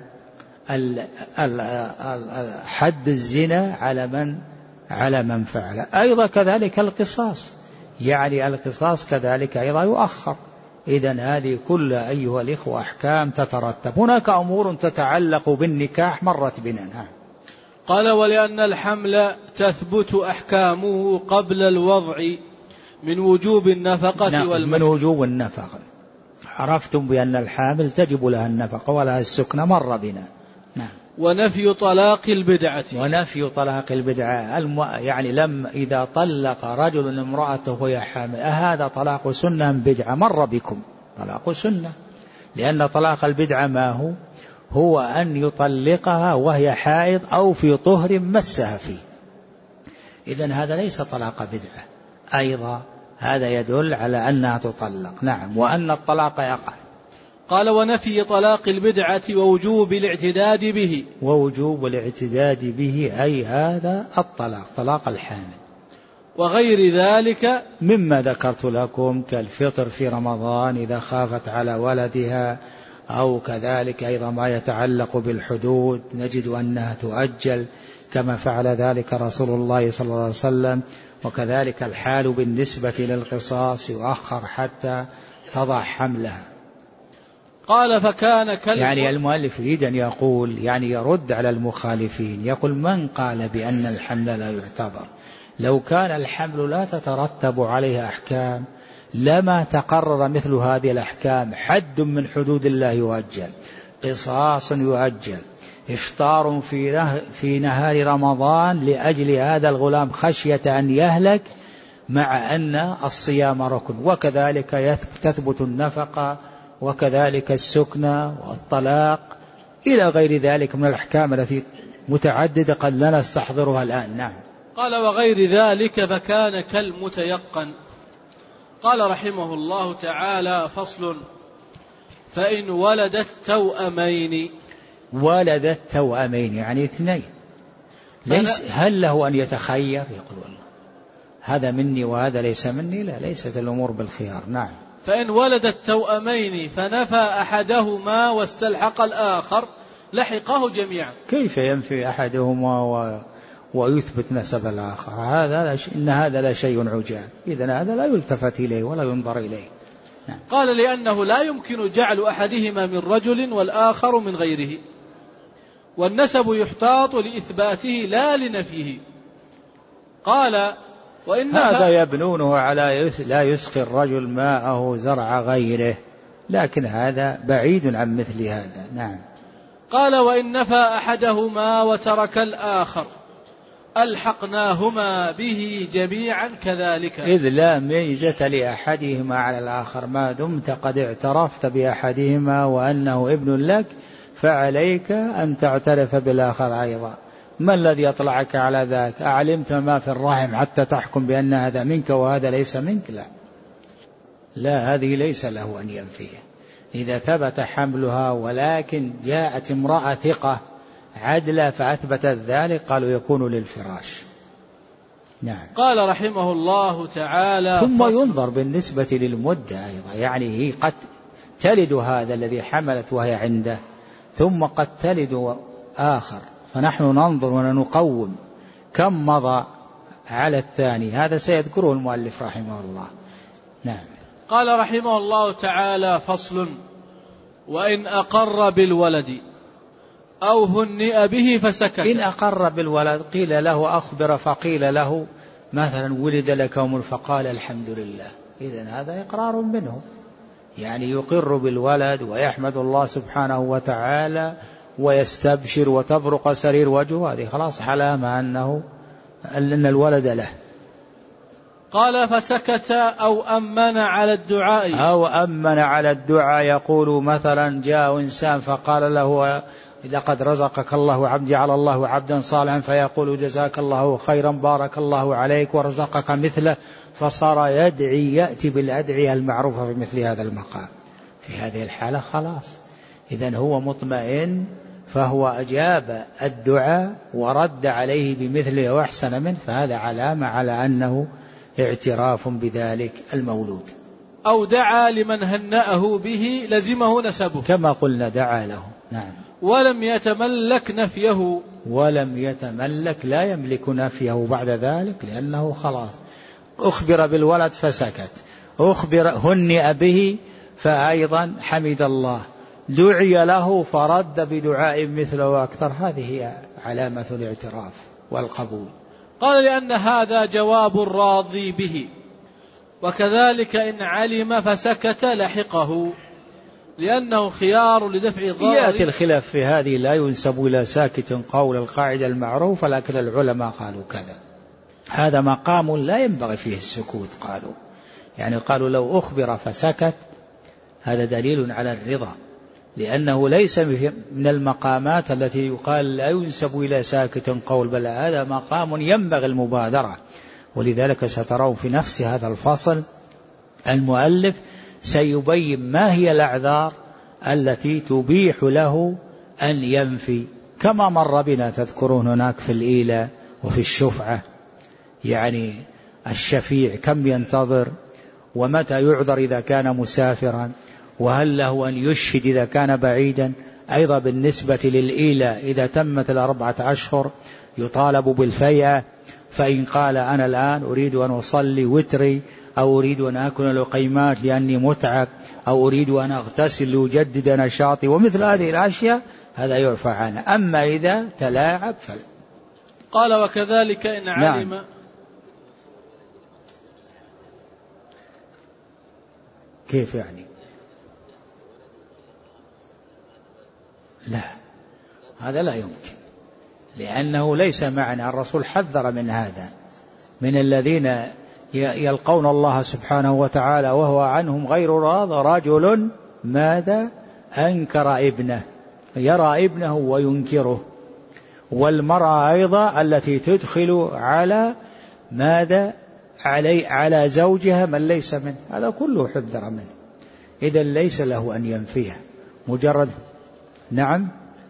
حد الزنا على من فعل. أيضا كذلك القصاص، يعني القصاص كذلك أيضا يؤخر. إذن هذه كلها أيها الإخوة أحكام تترتب. هناك أمور تتعلق بالنكاح مرت بنا. قال ولأن الحمل تثبت أحكامه قبل الوضع من وجوب النفقة والمسكن. من وجوب النفقة، عرفتم بأن الحامل تجب لها النفقة ولها السكنة، مر بنا. نعم. ونفي طلاق البدعة. ونفي طلاق البدعة، يعني إذا طلق رجل امرأته وهي حامل أهذا طلاق سنة بدعة؟ مر بكم طلاق سنة، لأن طلاق البدعة ما هو أن يطلقها وهي حائض أو في طهر مسها فيه. إذن هذا ليس طلاق بدعة. أيضا هذا يدل على أنها تطلق. نعم. وأن الطلاق يقع. قال ونفي طلاق البدعة ووجوب الاعتداد به. ووجوب الاعتداد به أي هذا الطلاق، طلاق الحامل. وغير ذلك مما ذكرت لكم كالفطر في رمضان إذا خافت على ولدها، أو كذلك أيضا ما يتعلق بالحدود نجد أنها تؤجل كما فعل ذلك رسول الله صلى الله عليه وسلم. وكذلك الحال بالنسبة للقصاص يؤخر حتى تضع حملها. قال فكان يعني المؤلف يريد أن يقول، يعني يرد على المخالفين، يقول من قال بأن الحمل لا يعتبر؟ لو كان الحمل لا تترتب عليه أحكام لما تقرر مثل هذه الأحكام. حد من حدود الله يؤجل، قصاص يؤجل، إفطار في نهار رمضان لأجل هذا الغلام خشية أن يهلك، مع أن الصيام ركن، وكذلك تثبت النفقة، وكذلك السكنة والطلاق إلى غير ذلك من الأحكام التي متعددة قد لا نستحضرها الآن. نعم. قال وغير ذلك فكان كالمتيقن. قال رحمه الله تعالى فصل: فإن ولدت توأمين. ولدت توأمين يعني اثنين، هل له أن يتخير؟ يقول والله هذا مني وهذا ليس مني؟ لا، ليست الأمور بالخيار. نعم. فإن ولدت توأمين فنفى أحدهما واستلحق الآخر لحقه جميعا. كيف ينفي أحدهما ويثبت نسب الآخر؟ إن هذا لا شيء عجاب. إذن هذا لا يلتفت إليه ولا ينظر إليه. نعم. قال لأنه لا يمكن جعل أحدهما من رجل والآخر من غيره، والنسب يحتاط لإثباته لا لنفيه. قال وإن هذا يبنونه على لا يسقي الرجل ماءه زرع غيره، لكن هذا بعيد عن مثل هذا. نعم. قال وإن نفى أحدهما وترك الآخر ألحقناهما به جميعا كذلك، إذ لا ميزة لأحدهما على الآخر، ما دمت قد اعترفت بأحدهما وأنه ابن لك فعليك أن تعترف بالآخر أيضا. ما الذي يطلعك على ذاك؟ أعلمت ما في الرحم حتى تحكم بأن هذا منك وهذا ليس منك؟ لا، هذه ليس له أن ينفيه. إذا ثبت حملها ولكن جاءت امرأة ثقة عدلة فأثبتت ذلك قالوا يكون للفراش. نعم. قال رحمه الله تعالى ثم ينظر بالنسبة للمدة أيضا، يعني هي قد تلد هذا الذي حملت وهي عنده ثم قد تلد آخر، فنحن ننظر ونقوم كم مضى على الثاني، هذا سيذكره المؤلف رحمه الله. نعم. قال رحمه الله تعالى فصل: وإن أقر بالولد أو هنئ به فسكت. إن أقر بالولد قيل له أخبر، فقيل له مثلا ولد لك أمر فقال الحمد لله، إذن هذا إقرار منه، يعني يقر بالولد ويحمد الله سبحانه وتعالى ويستبشر وتبرق سرير وجهه، هذه خلاص علامة أن الولد له. قال فسكت أو أمن على الدعاء. أو أمن على الدعاء، يقول مثلا جاء إنسان فقال له لقد رزقك الله عبد، جعل الله عبدا صالحا، فيقول جزاك الله خيرا بارك الله عليك ورزقك مثله، فصار يدعي يأتي بالأدعية المعروفة في مثل هذا المقام. في هذه الحالة خلاص، إذن هو مطمئن، فهو أجاب الدعاء ورد عليه بمثله وأحسن منه، فهذا علامة على أنه اعتراف بذلك المولود. أو دعا لمن هنأه به لزمه نسبه، كما قلنا دعا له. نعم. ولم يتملك نفيه. ولم يتملك، لا يملك نفيه بعد ذلك، لأنه خلاص أخبر بالولد فسكت، أخبر هنئ به فأيضا حمد الله، دعي له فرد بدعاء مثله وأكثر، هذه علامة الاعتراف والقبول. قال لأن هذا جواب الراضي به، وكذلك إن علم فسكت لحقه، لأنه خيار لدفع الضرر. يأتي الخلاف في هذه، لا ينسب إلى ساكت قول القاعدة المعروفة، لكن العلماء قالوا كذا، هذا مقام لا ينبغي فيه السكوت، قالوا يعني قالوا لو أخبر فسكت هذا دليل على الرضا، لأنه ليس من المقامات التي يقال لا ينسب إلى ساكت قول، بل هذا مقام ينبغي المبادرة. ولذلك سترون في نفس هذا الفصل المؤلف سيبين ما هي الأعذار التي تبيح له أن ينفي، كما مر بنا تذكرون هناك في الإيلاء وفي الشفعة، يعني الشفيع كم ينتظر، ومتى يعذر إذا كان مسافرا، وهل له أن يشهد إذا كان بعيدا. أيضا بالنسبة للإيلاء إذا تمت 4 أشهر يطالب بالفيئة، فإن قال أنا الآن أريد أن أصلي وتري، أو أريد أن أكل لقيمات لأني متعب، أو أريد أن أغتسل لأجدد نشاطي، ومثل هذه الأشياء هذا يعفى عنه. أما إذا تلاعب قال وكذلك إن علم. نعم. كيف يعني؟ لا، هذا لا يمكن، لأنه ليس معنى، الرسول حذر من هذا، من الذين يلقون الله سبحانه وتعالى وهو عنهم غير راض، رجل ماذا أنكر ابنه، يرى ابنه وينكره، والمرأة أيضا التي تدخل على ماذا على زوجها من ليس منه، هذا كله حذر منه، إذا ليس له أن ينفيه مجرد. نعم،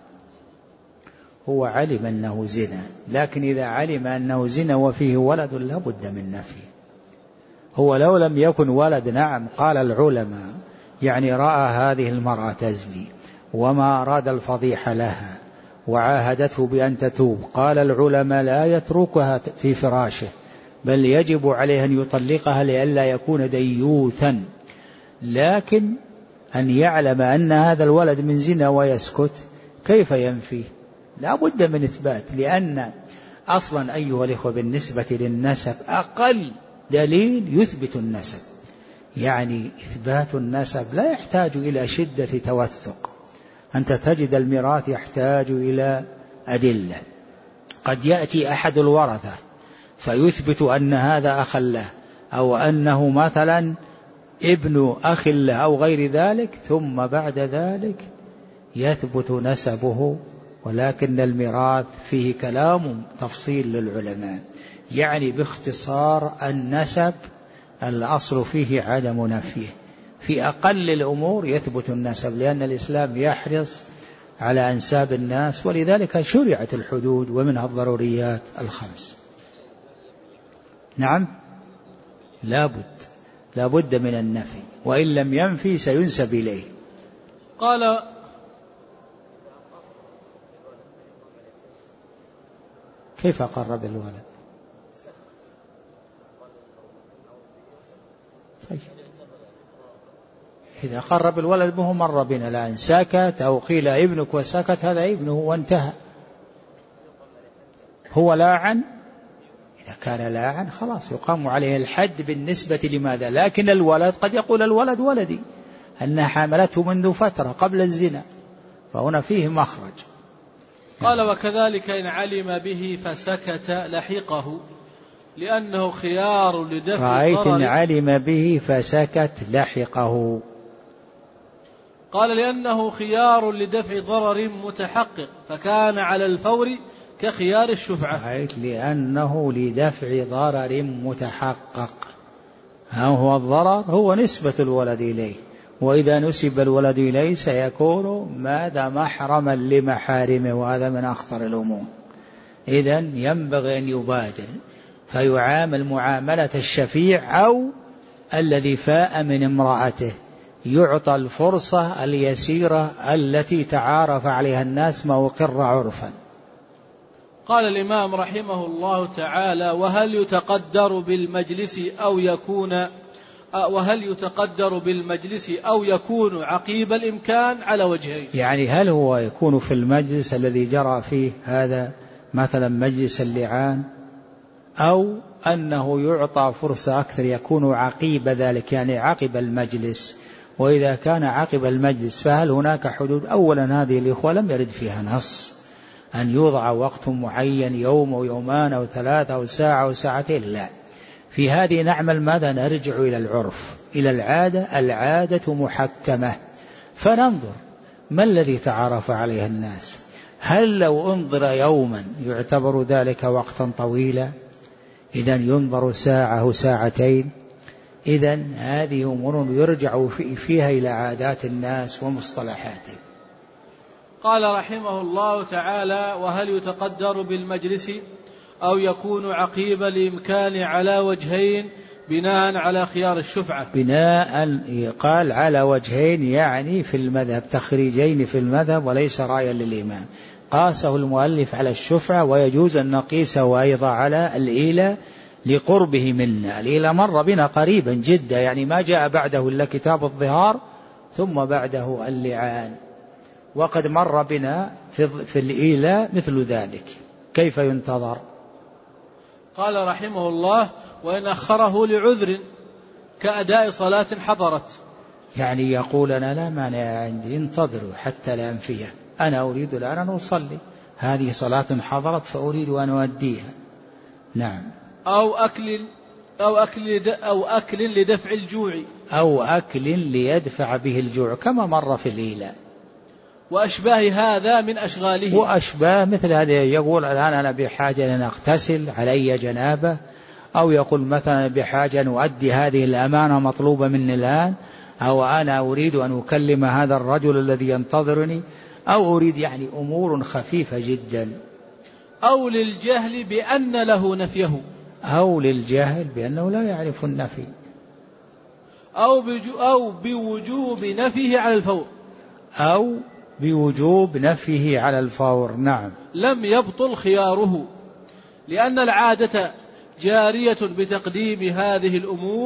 هو علم أنه زنا، لكن إذا علم أنه زنا وفيه ولد لا بد من نفيه. هو لو لم يكن ولد، نعم قال العلماء يعني رأى هذه المرأة تزني وما أراد الفضيحة لها وعاهدته بأن تتوب، قال العلماء لا يتركها في فراشه، بل يجب عليه أن يطلقها لئلا يكون ديوثا، لكن أن يعلم أن هذا الولد من زنا ويسكت كيف ينفيه؟ لا بد من إثبات، لأن أصلا أيها الإخوة بالنسبة للنسب أقل دليل يثبت النسب، يعني إثبات النسب لا يحتاج إلى شدة توثق. أنت تجد الميراث يحتاج إلى أدلة، قد يأتي أحد الورثة فيثبت أن هذا أخ له أو أنه مثلا ابن أخ له أو غير ذلك، ثم بعد ذلك يثبت نسبه، ولكن الميراث فيه كلام تفصيل للعلماء. يعني باختصار النسب الأصل فيه عدم نفيه، في أقل الأمور يثبت النسب، لأن الإسلام يحرص على أنساب الناس، ولذلك شرعت الحدود ومنها الضروريات الخمس. نعم، لا بد من النفي، وإن لم ينفي سينسب إليه. قال كيف قرب الولد؟ طيب إذا قرب الولد به مر بنا الآن سكت أو قيل ابنك وسكت، هذا ابنه وانتهى. هو لاعن، إذا كان لاعن خلاص يقام عليه الحد بالنسبة لماذا؟ لكن الولد قد يقول الولد ولدي، أنها حملته منذ فترة قبل الزنا، فهنا فيه مخرج. قال وكذلك إن علم به فسكت لحقه لأنه خيار لدفع رأيت ضرر. إن علم به فسكت لحقه، قال لأنه خيار لدفع ضرر متحقق فكان على الفور كخيار الشفعة. رأيت لأنه لدفع ضرر متحقق، ها هو الضرر هو نسبة الولد إليه، وإذا نسب الولد إليه سيكون ماذا؟ محرما لمحارمه، وهذا من أخطر الأمور. إذن ينبغي أن يبادر فيعامل معاملة الشفيع أو الذي فاء من امرأته، يعطى الفرصة اليسيرة التي تعارف عليها الناس ما وقر عرفا. قال الإمام رحمه الله تعالى وهل يتقدر بالمجلس أو يكون عقيب الإمكان على وجهين؟ يعني هل هو يكون في المجلس الذي جرى فيه هذا مثلا مجلس اللعان، أو أنه يعطى فرصة أكثر يكون عقيب ذلك، يعني عقب المجلس؟ وإذا كان عقب المجلس فهل هناك حدود؟ أولا هذه الإخوة لم يرد فيها نص أن يوضع وقت معين، يوم أو يومان أو ثلاثة أو ساعة أو ساعتين، لا. في هذه نعمل ماذا؟ نرجع إلى العرف، إلى العادة محكمة، فننظر ما الذي تعارف عليه الناس. هل لو انظر يوما يعتبر ذلك وقتا طويلا؟ إذن ينظر ساعة أو ساعتين. إذن هذه أمور يرجع فيها إلى عادات الناس ومصطلحاتهم. قال رحمه الله تعالى وهل يتقدر بالمجلس أو يكون عقيب الإمكان على وجهين بناء على خيار الشفعة؟ بناء قال على وجهين، يعني في المذهب، تخريجين في المذهب وليس رأيا للإمام. قاسه المؤلف على الشفعة، ويجوز أن نقيسه أيضا على الإيلة لقربه منا. الإيلة مر بنا قريبا جدا، يعني ما جاء بعده إلا كتاب الظهار ثم بعده اللعان، وقد مر بنا في الإيلة مثل ذلك، كيف ينتظر؟ قال رحمه الله وإن أخره لعذر كأداء صلاة حضرت، يعني يقول أنا لا مانع عندي، انتظروا حتى لا أنفيه، أنا أريد الآن أن أصلي، هذه صلاة حضرت فأريد أن أؤديها. نعم. أو أكل لدفع الجوع، أو أكل ليدفع به الجوع كما مر في الإيلاء، وأشباه هذا من أشغاله. وأشباه مثل هذا، يقول الآن أنا بحاجة أن أغتسل، علي جنابة، أو يقول مثلا بحاجة أن أؤدي هذه الأمانة مطلوبة مني الآن، أو أنا أريد أن أكلم هذا الرجل الذي ينتظرني، أو أريد، يعني أمور خفيفة جدا. أو للجهل بأن له نفيه، أو للجهل بأنه لا يعرف النفي، أو بوجوب نفيه على الفور، أو بوجوب نفيه على الفور. نعم. لم يبطل خياره، لأن العادة جارية بتقديم هذه الأمور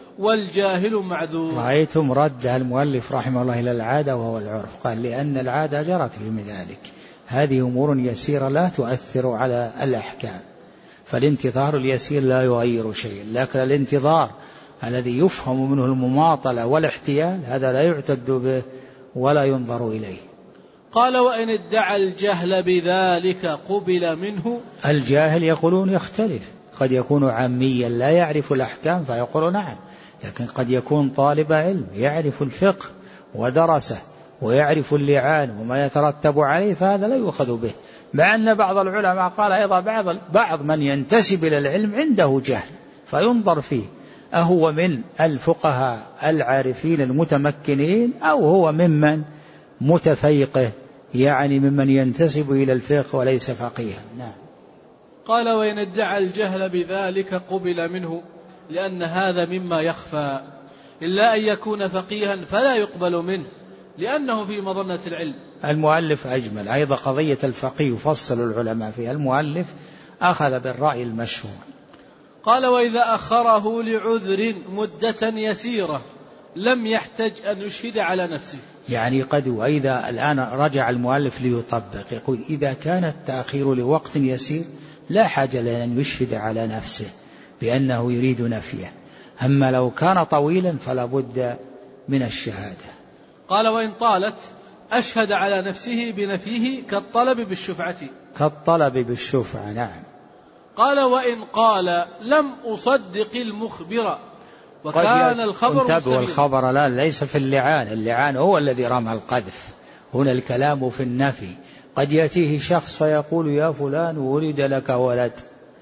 والجاهل معذور. رأيتم رد المؤلف رحمه الله إلى العادة وهو العرف، قال لأن العادة جرت في ذلك، هذه أمور يسيرة لا تؤثر على الأحكام، فالانتظار اليسير لا يغير شيء، لكن الانتظار الذي يفهم منه المماطلة والاحتيال هذا لا يعتد به ولا ينظر إليه. قال وإن ادعى الجهل بذلك قبل منه. الجاهل يقولون يختلف، قد يكون عاميا لا يعرف الأحكام فيقول نعم، لكن قد يكون طالب علم يعرف الفقه ودرسه ويعرف اللعان وما يترتب عليه، فهذا لا يؤخذ به، مع أن بعض العلماء قال أيضا بعض من ينتسب إلى العلم عنده جهل فينظر فيه، أهو من الفقهاء العارفين المتمكنين أو هو ممن متفيقه، يعني ممن ينتسب إلى الفقه وليس فقيها. نعم. قال وإن ادعى الجهل بذلك قبل منه، لأن هذا مما يخفى، إلا أن يكون فقيها فلا يقبل منه لأنه في مظنة العلم. المؤلف أجمل أيضا قضية الفقيه يفصل العلماء فيها، المؤلف أخذ بالرأي المشهور. قال وإذا أخره لعذر مدة يسيرة لم يحتج أن يشهد على نفسه. يعني قد وإذا الآن رجع المؤلف ليطبق، يقول إذا كان التأخير لوقت يسير لا حاجة لأن يشهد على نفسه بأنه يريد نفيه، أما لو كان طويلا فلا بد من الشهادة. قال وإن طالت أشهد على نفسه بنفيه كالطلب بالشفعة. كالطلب بالشفعة. نعم. قال وإن قال لم أصدق المخبر وكان الخبر انتبهوا، الخبر لا ليس في اللعان، اللعان هو الذي رمى القذف، هنا الكلام في النفي. قد يأتيه شخص فيقول يا فلان ولد لك ولد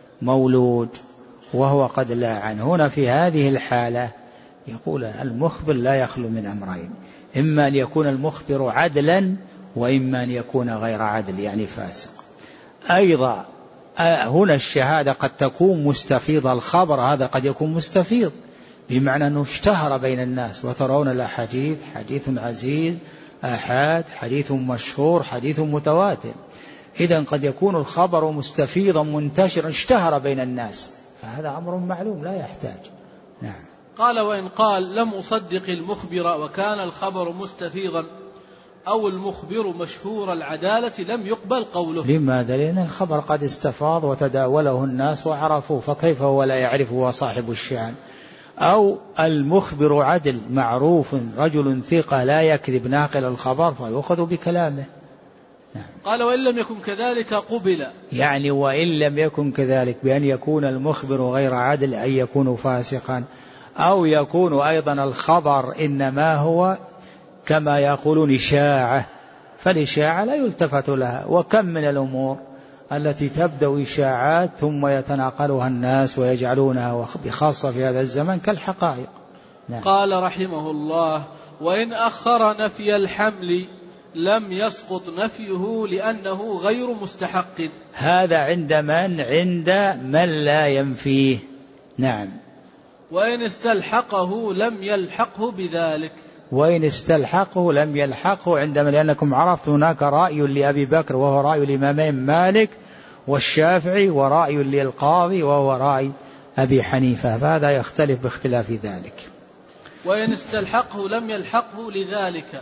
مولود وهو قد لاعن، هنا في هذه الحالة يقول المخبر لا يخلو من أمرين، إما أن يكون المخبر عدلا وإما أن يكون غير عدل يعني فاسق. أيضا هنا الشهادة قد تكون مستفيضة، الخبر هذا قد يكون مستفيض بمعنى أنه اشتهر بين الناس، وترون الأحاديث حديث عزيز آحاد، حديث مشهور، حديث متواتر، إذن قد يكون الخبر مستفيضا منتشرا اشتهر بين الناس، فهذا أمر معلوم لا يحتاج. نعم. قال وإن قال لم أصدق المخبر وكان الخبر مستفيضا أو المخبر مشهور العدالة لم يقبل قوله. لماذا؟ لأن الخبر قد استفاض وتداوله الناس وعرفوه، فكيف هو لا يعرفه وصاحب الشأن؟ أو المخبر عدل معروف رجل ثقة لا يكذب ناقل الخبر فيؤخذ بكلامه. نعم. قال وإن لم يكن كذلك قبل، يعني وإن لم يكن كذلك بأن يكون المخبر غير عدل، أن يكون فاسقا، أو يكون أيضا الخبر إنما هو كما يقولون إشاعة، فالإشاعة لا يلتفت لها، وكم من الأمور التي تبدأ إشاعات ثم يتناقلها الناس ويجعلونها بخاصة في هذا الزمن كالحقائق. نعم. قال رحمه الله وإن أخر نفي الحمل لم يسقط نفيه لأنه غير مستحق. هذا عند من؟ عند من لا ينفيه. نعم. وإن استلحقه لم يلحقه بذلك. وإن استلحقه لم يلحقه عندما، لأنكم عرفتم هناك رأي لأبي بكر وهو رأي الإمامين مالك والشافعي، ورأي للقاضي وهو رأي أبي حنيفة، فهذا يختلف باختلاف ذلك. وإن استلحقه لم يلحقه لذلك،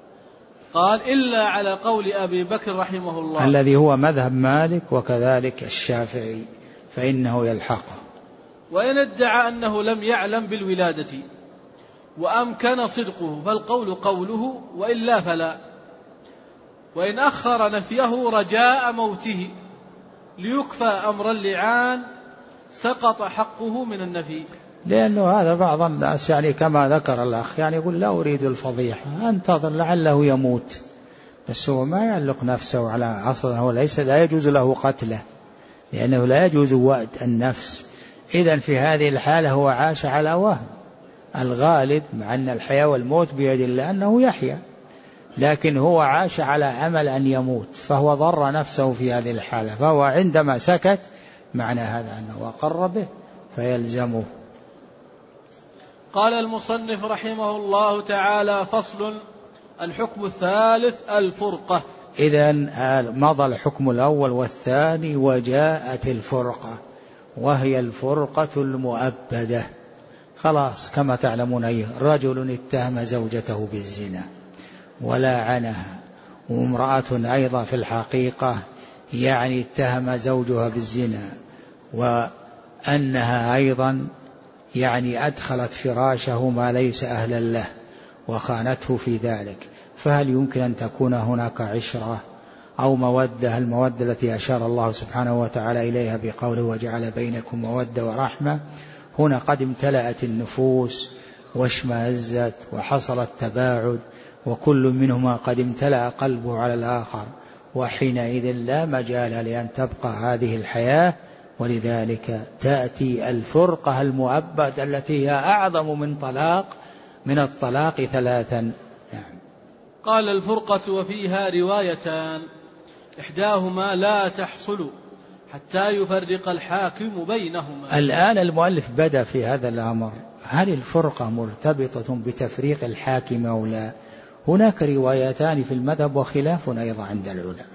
قال إلا على قول أبي بكر رحمه الله الذي هو مذهب مالك وكذلك الشافعي فإنه يلحقه. وإن ادعى أنه لم يعلم بالولادة وأمكن صدقه فالقول قوله وإلا فلا. وإن أخر نفيه رجاء موته ليكفى أمر اللعان سقط حقه من النفي. لأنه هذا بعض الناس يعني كما ذكر الأخ يعني يقول لا أريد الفضيحة، أنتظر لعله يموت، بس هو ما يعلق نفسه على أصله، هو لا يجوز له قتله لأنه لا يجوز وأد النفس. إذن في هذه الحالة هو عاش على وهم، الغالب مع أن الحياة والموت بيد الله أنه يحيا، لكن هو عاش على أمل أن يموت، فهو ضر نفسه في هذه الحالة، فهو عندما سكت معنى هذا أنه أقر به فيلزمه. قال المصنف رحمه الله تعالى فصل الحكم الثالث الفرقة. إذن مضى الحكم الأول والثاني وجاءت الفرقة، وهي الفرقة المؤبدة، خلاص كما تعلمون أيها، رجل اتهم زوجته بالزنا ولاعنها، وامرأة أيضا في الحقيقة يعني اتهم زوجها بالزنا وأنها أيضا يعني أدخلت فراشه ما ليس أهلا له وخانته في ذلك، فهل يمكن أن تكون هناك عشرة أو مودة؟ المودة التي أشار الله سبحانه وتعالى إليها بقوله وجعل بينكم مودة ورحمة، هنا قد امتلأت النفوس واشمأزت وحصل التباعد، وكل منهما قد امتلأ قلبه على الآخر، وحينئذ لا مجال لأن تبقى هذه الحياة، ولذلك تأتي الفرقة المؤبد التي هي أعظم من الطلاق 3. نعم. قال الفرقة وفيها روايتان، إحداهما لا تحصل حتى يفرق الحاكم بينهما. الآن المؤلف بدأ في هذا الأمر، هل الفرقة مرتبطة بتفريق الحاكم أو لا؟ هناك روايتان في المذهب وخلاف أيضا عند العلماء،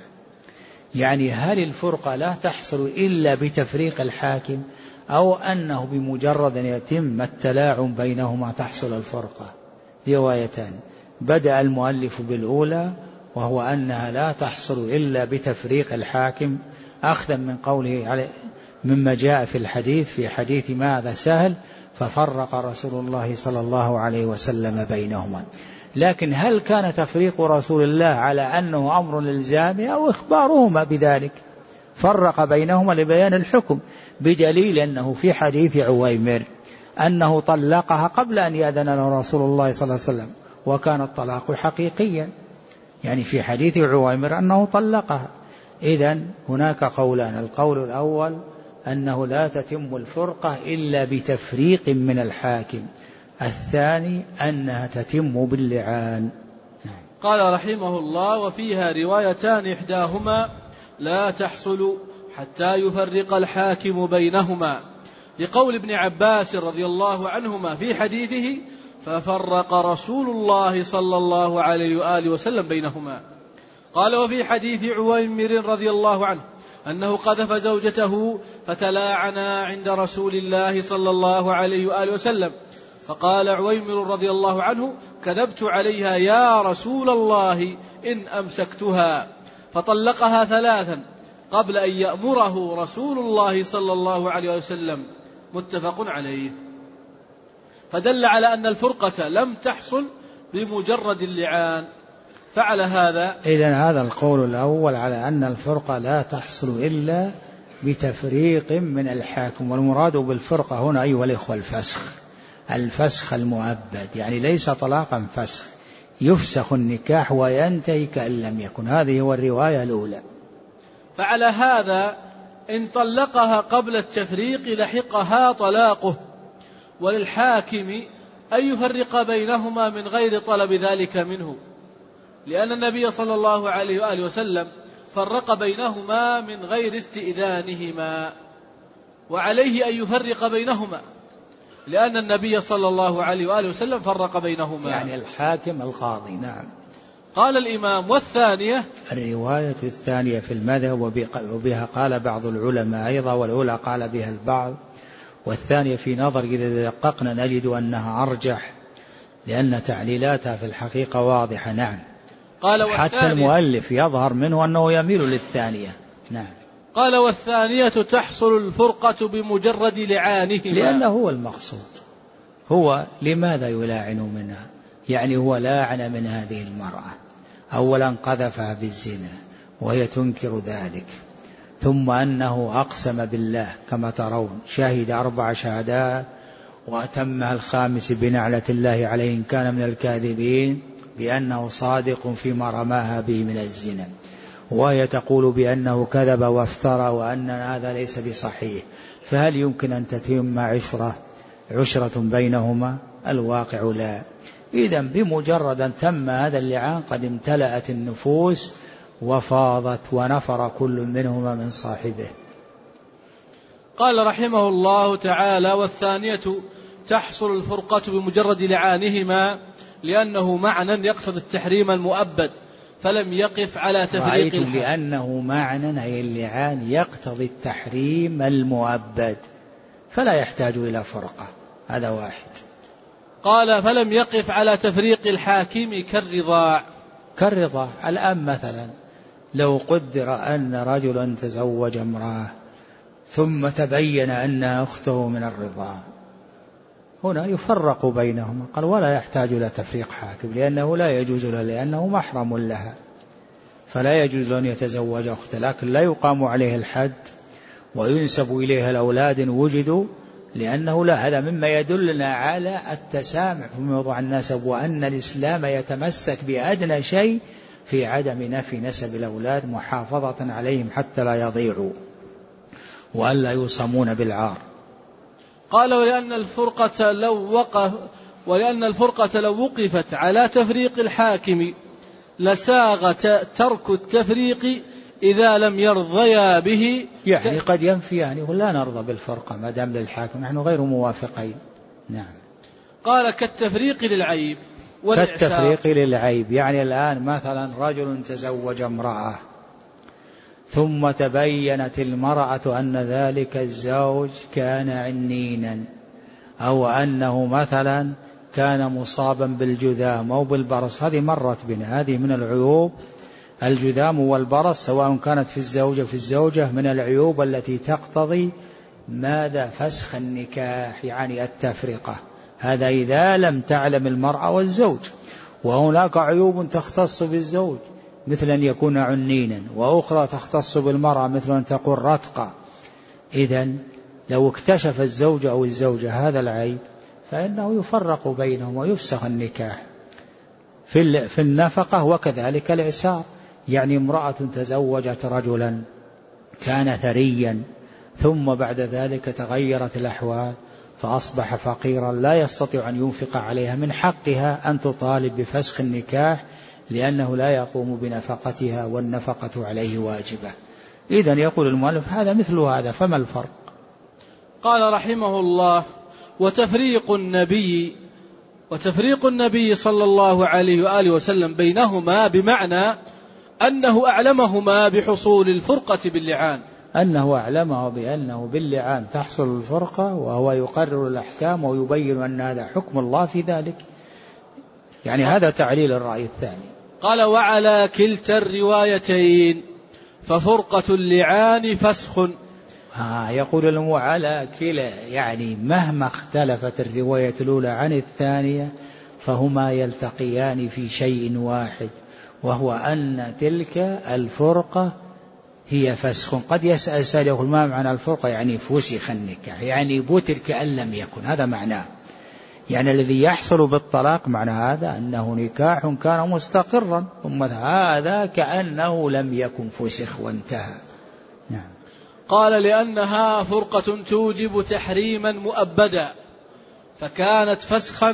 يعني هل الفرقة لا تحصل إلا بتفريق الحاكم، أو أنه بمجرد أن يتم التلاعب بينهما تحصل الفرقة؟ روايتان، بدأ المؤلف بالأولى وهو أنها لا تحصل إلا بتفريق الحاكم، أخذا من قوله مما جاء في الحديث، في حديث ماذا سهل ففرق رسول الله صلى الله عليه وسلم بينهما. لكن هل كان تفريق رسول الله على أنه أمر إلزامي أو إخبارهما بذلك؟ فرق بينهما لبيان الحكم، بدليل أنه في حديث عويمر أنه طلقها قبل أن يأذن له رسول الله صلى الله عليه وسلم، وكان الطلاق حقيقيا، يعني في حديث عويمر أنه طلقها. إذن هناك قولان، القول الأول أنه لا تتم الفرقة إلا بتفريق من الحاكم، الثاني أنها تتم باللعان. قال رحمه الله وفيها روايتان، إحداهما لا تحصل حتى يفرق الحاكم بينهما، لقول ابن عباس رضي الله عنهما في حديثه ففرق رسول الله صلى الله عليه وآله وسلم بينهما. قال وفي حديث عويمر رضي الله عنه أنه قذف زوجته فتلاعنا عند رسول الله صلى الله عليه وآله وسلم، فقال عويمر رضي الله عنه كذبت عليها يا رسول الله إن أمسكتها، فطلقها 3 قبل أن يأمره رسول الله صلى الله عليه وسلم، متفق عليه. فدل على أن الفرقة لم تحصل بمجرد اللعان. فعل هذا، إذن هذا القول الأول على أن الفرقة لا تحصل إلا بتفريق من الحاكم، والمراد بالفرقة هنا أيها الإخوة الفسخ المؤبد، يعني ليس طلاقا فسخ، يفسخ النكاح وينتهي كأن لم يكن. هذه هو الرواية الأولى. فعلى هذا إن طلقها قبل التفريق لحقها طلاقه، وللحاكم أن يفرق بينهما من غير طلب ذلك منه، لأن النبي صلى الله عليه وآله وسلم فرق بينهما من غير استئذانهما، وعليه أن يفرق بينهما لأن النبي صلى الله عليه وآله وسلم فرق بينهما، يعني الحاكم القاضي. نعم. قال الإمام والثانية، الرواية الثانية في المذهب وبها قال بعض العلماء أيضا، والأولى قال بها البعض، والثانية في نظر إذا دققنا نجد أنها أرجح، لأن تعليلاتها في الحقيقة واضحة. نعم. قال حتى المؤلف يظهر منه أنه يميل للثانية. نعم. قال والثانية تحصل الفرقة بمجرد لعانهما، لأنه هو المقصود. هو لماذا يلاعن منها؟ يعني هو لاعن من هذه المرأة، أولا قذفها بالزنا وهي تنكر ذلك، ثم أنه أقسم بالله كما ترون، شهد 4 شهادات وأتمها الخامس بنعلة الله عليه إن كان من الكاذبين بأنه صادق فيما رماها به من الزنا، وهي تقول بأنه كذب وافترى وأن هذا ليس بصحيح. فهل يمكن أن تتم عشرة بينهما؟ الواقع لا. إذن بمجرد أن تم هذا اللعان قد امتلأت النفوس وفاضت ونفر كل منهما من صاحبه. قال رحمه الله تعالى والثانية تحصل الفرقة بمجرد لعانهما، لأنه معنى يقتضي التحريم المؤبد، فلم يقف على تفريق الحد. لأنه معنى أي اللعان يقتضي التحريم المؤبد، فلا يحتاج إلى فرقة. هذا واحد. قال فلم يقف على تفريق الحاكم كالرضاع. الآن مثلا لو قدر أن رجلا تزوج امرأة ثم تبين أنها أخته من الرضاعة، هنا يفرق بينهما، قال ولا يحتاج إلى تفريق حاكم، لأنه لا يجوز له، لأنه محرم لها، فلا يجوز له أن يتزوج أخته، لكن لا يقام عليه الحد وينسب إليها الأولاد وجدوا، لأنه لا، هذا مما يدلنا على التسامح في موضوع النسب، وأن الإسلام يتمسك بأدنى شيء في عدم نفي نسب الأولاد محافظة عليهم حتى لا يضيعوا وألا يصمون بالعار. قال ولأن الفرقة لو وقفت على تفريق الحاكم لساغ ترك التفريق إذا لم يرضيا به. يعني قد ينفي، يعني لا نرضى بالفرقة ما دام للحاكم، نحن غير موافقين. نعم. قال كالتفريق للعيب كالتفريق للعيب، يعني الآن مثلا رجل تزوج امرأة ثم تبينت المرأة أن ذلك الزوج كان عنينا، أو أنه مثلا كان مصابا بالجذام أو بالبرص، هذه مرت بنا، هذه من العيوب. الجذام والبرص سواء كانت في الزوجة من العيوب التي تقتضي ماذا؟ فسخ النكاح، يعني التفرقة. هذا إذا لم تعلم المرأة والزوج. وهناك عيوب تختص بالزوج مثل أن يكون عنينا، وأخرى تختص بالمرأة مثل أن تكون رتقة. إذن لو اكتشف الزوج أو الزوجة هذا العيب فإنه يفرق بينهم ويفسخ النكاح. في النفقة وكذلك الإعسار، يعني امرأة تزوجت رجلا كان ثريا ثم بعد ذلك تغيرت الأحوال فأصبح فقيرا لا يستطيع أن ينفق عليها، من حقها أن تطالب بفسخ النكاح لأنه لا يقوم بنفقتها والنفقة عليه واجبة. إذن يقول المؤلف هذا مثل هذا، فما الفرق؟ قال رحمه الله وتفريق النبي صلى الله عليه وآله وسلم بينهما بمعنى أنه أعلمهما بحصول الفرقة باللعان، أنه أعلمه بأنه باللعان تحصل الفرقة، وهو يقرر الأحكام ويبين أن هذا حكم الله في ذلك. يعني هذا تعليل الرأي الثاني. قال وعلى كلتا الروايتين ففرقة اللعان فسخ. يقول على كلا، يعني مهما اختلفت الرواية الأولى عن الثانية فهما يلتقيان في شيء واحد، وهو أن تلك الفرقة هي فسخ. قد يسأل سائل يقول ما معنى الفرقة؟ يعني فسخ النكاح، يعني بتر كأن لم يكن، هذا معناه. يعني الذي يحصل بالطلاق معنى هذا أنه نكاح كان مستقرا، ثم هذا كأنه لم يكن فسخ وانتهى. نعم. قال لأنها فرقة توجب تحريما مؤبدا، فكانت فسخا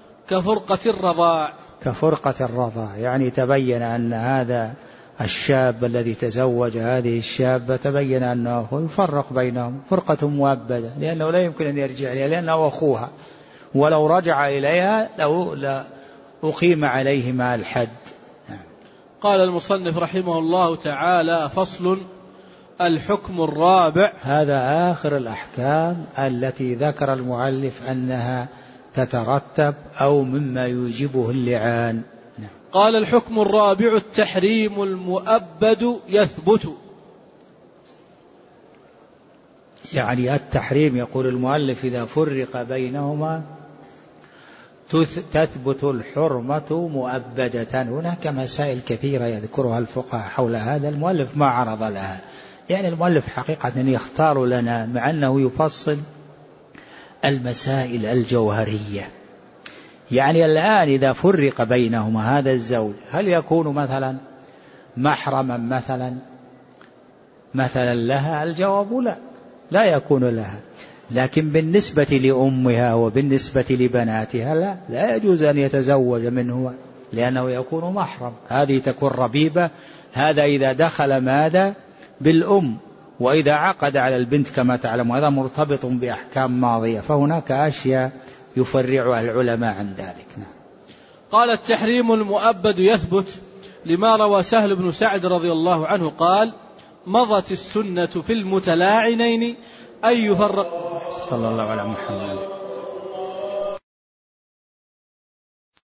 كفرقة الرضاع. يعني تبين أن هذا الشاب الذي تزوج هذه الشابة تبين أنه يفرق بينهم فرقة مؤبدة، لأنه لا يمكن أن يرجع إليها لأنه أخوها، ولو رجع إليها لا أقيم عليهما الحد. قال المصنف رحمه الله تعالى فصل الحكم الرابع. هذا آخر الأحكام التي ذكر المؤلف أنها تترتب أو مما يوجبه اللعان. قال الحكم الرابع التحريم المؤبد يثبت. يعني التحريم يقول المؤلف إذا فرق بينهما تثبت الحرمة مؤبدة. هناك مسائل كثيرة يذكرها الفقهاء حول هذا، المؤلف ما عرض لها، يعني المؤلف حقيقة يختار لنا مع أنه يفصل المسائل الجوهرية. يعني الآن إذا فرق بينهما هذا الزوج هل يكون مثلا محرما مثلا لها؟ الجواب لا يكون لها. لكن بالنسبة لأمها وبالنسبة لبناتها لا يجوز أن يتزوج منه لأنه يكون محرم. هذه تكون ربيبة. هذا إذا دخل ماذا بالأم، وإذا عقد على البنت كما تعلم هذا مرتبط بأحكام ماضية، فهناك أشياء يفرعها العلماء عن ذلك. نعم. قال التحريم المؤبد يثبت لما روى سهل بن سعد رضي الله عنه قال مضت السنة في المتلاعنين أن يفرق. صلى الله على محمد.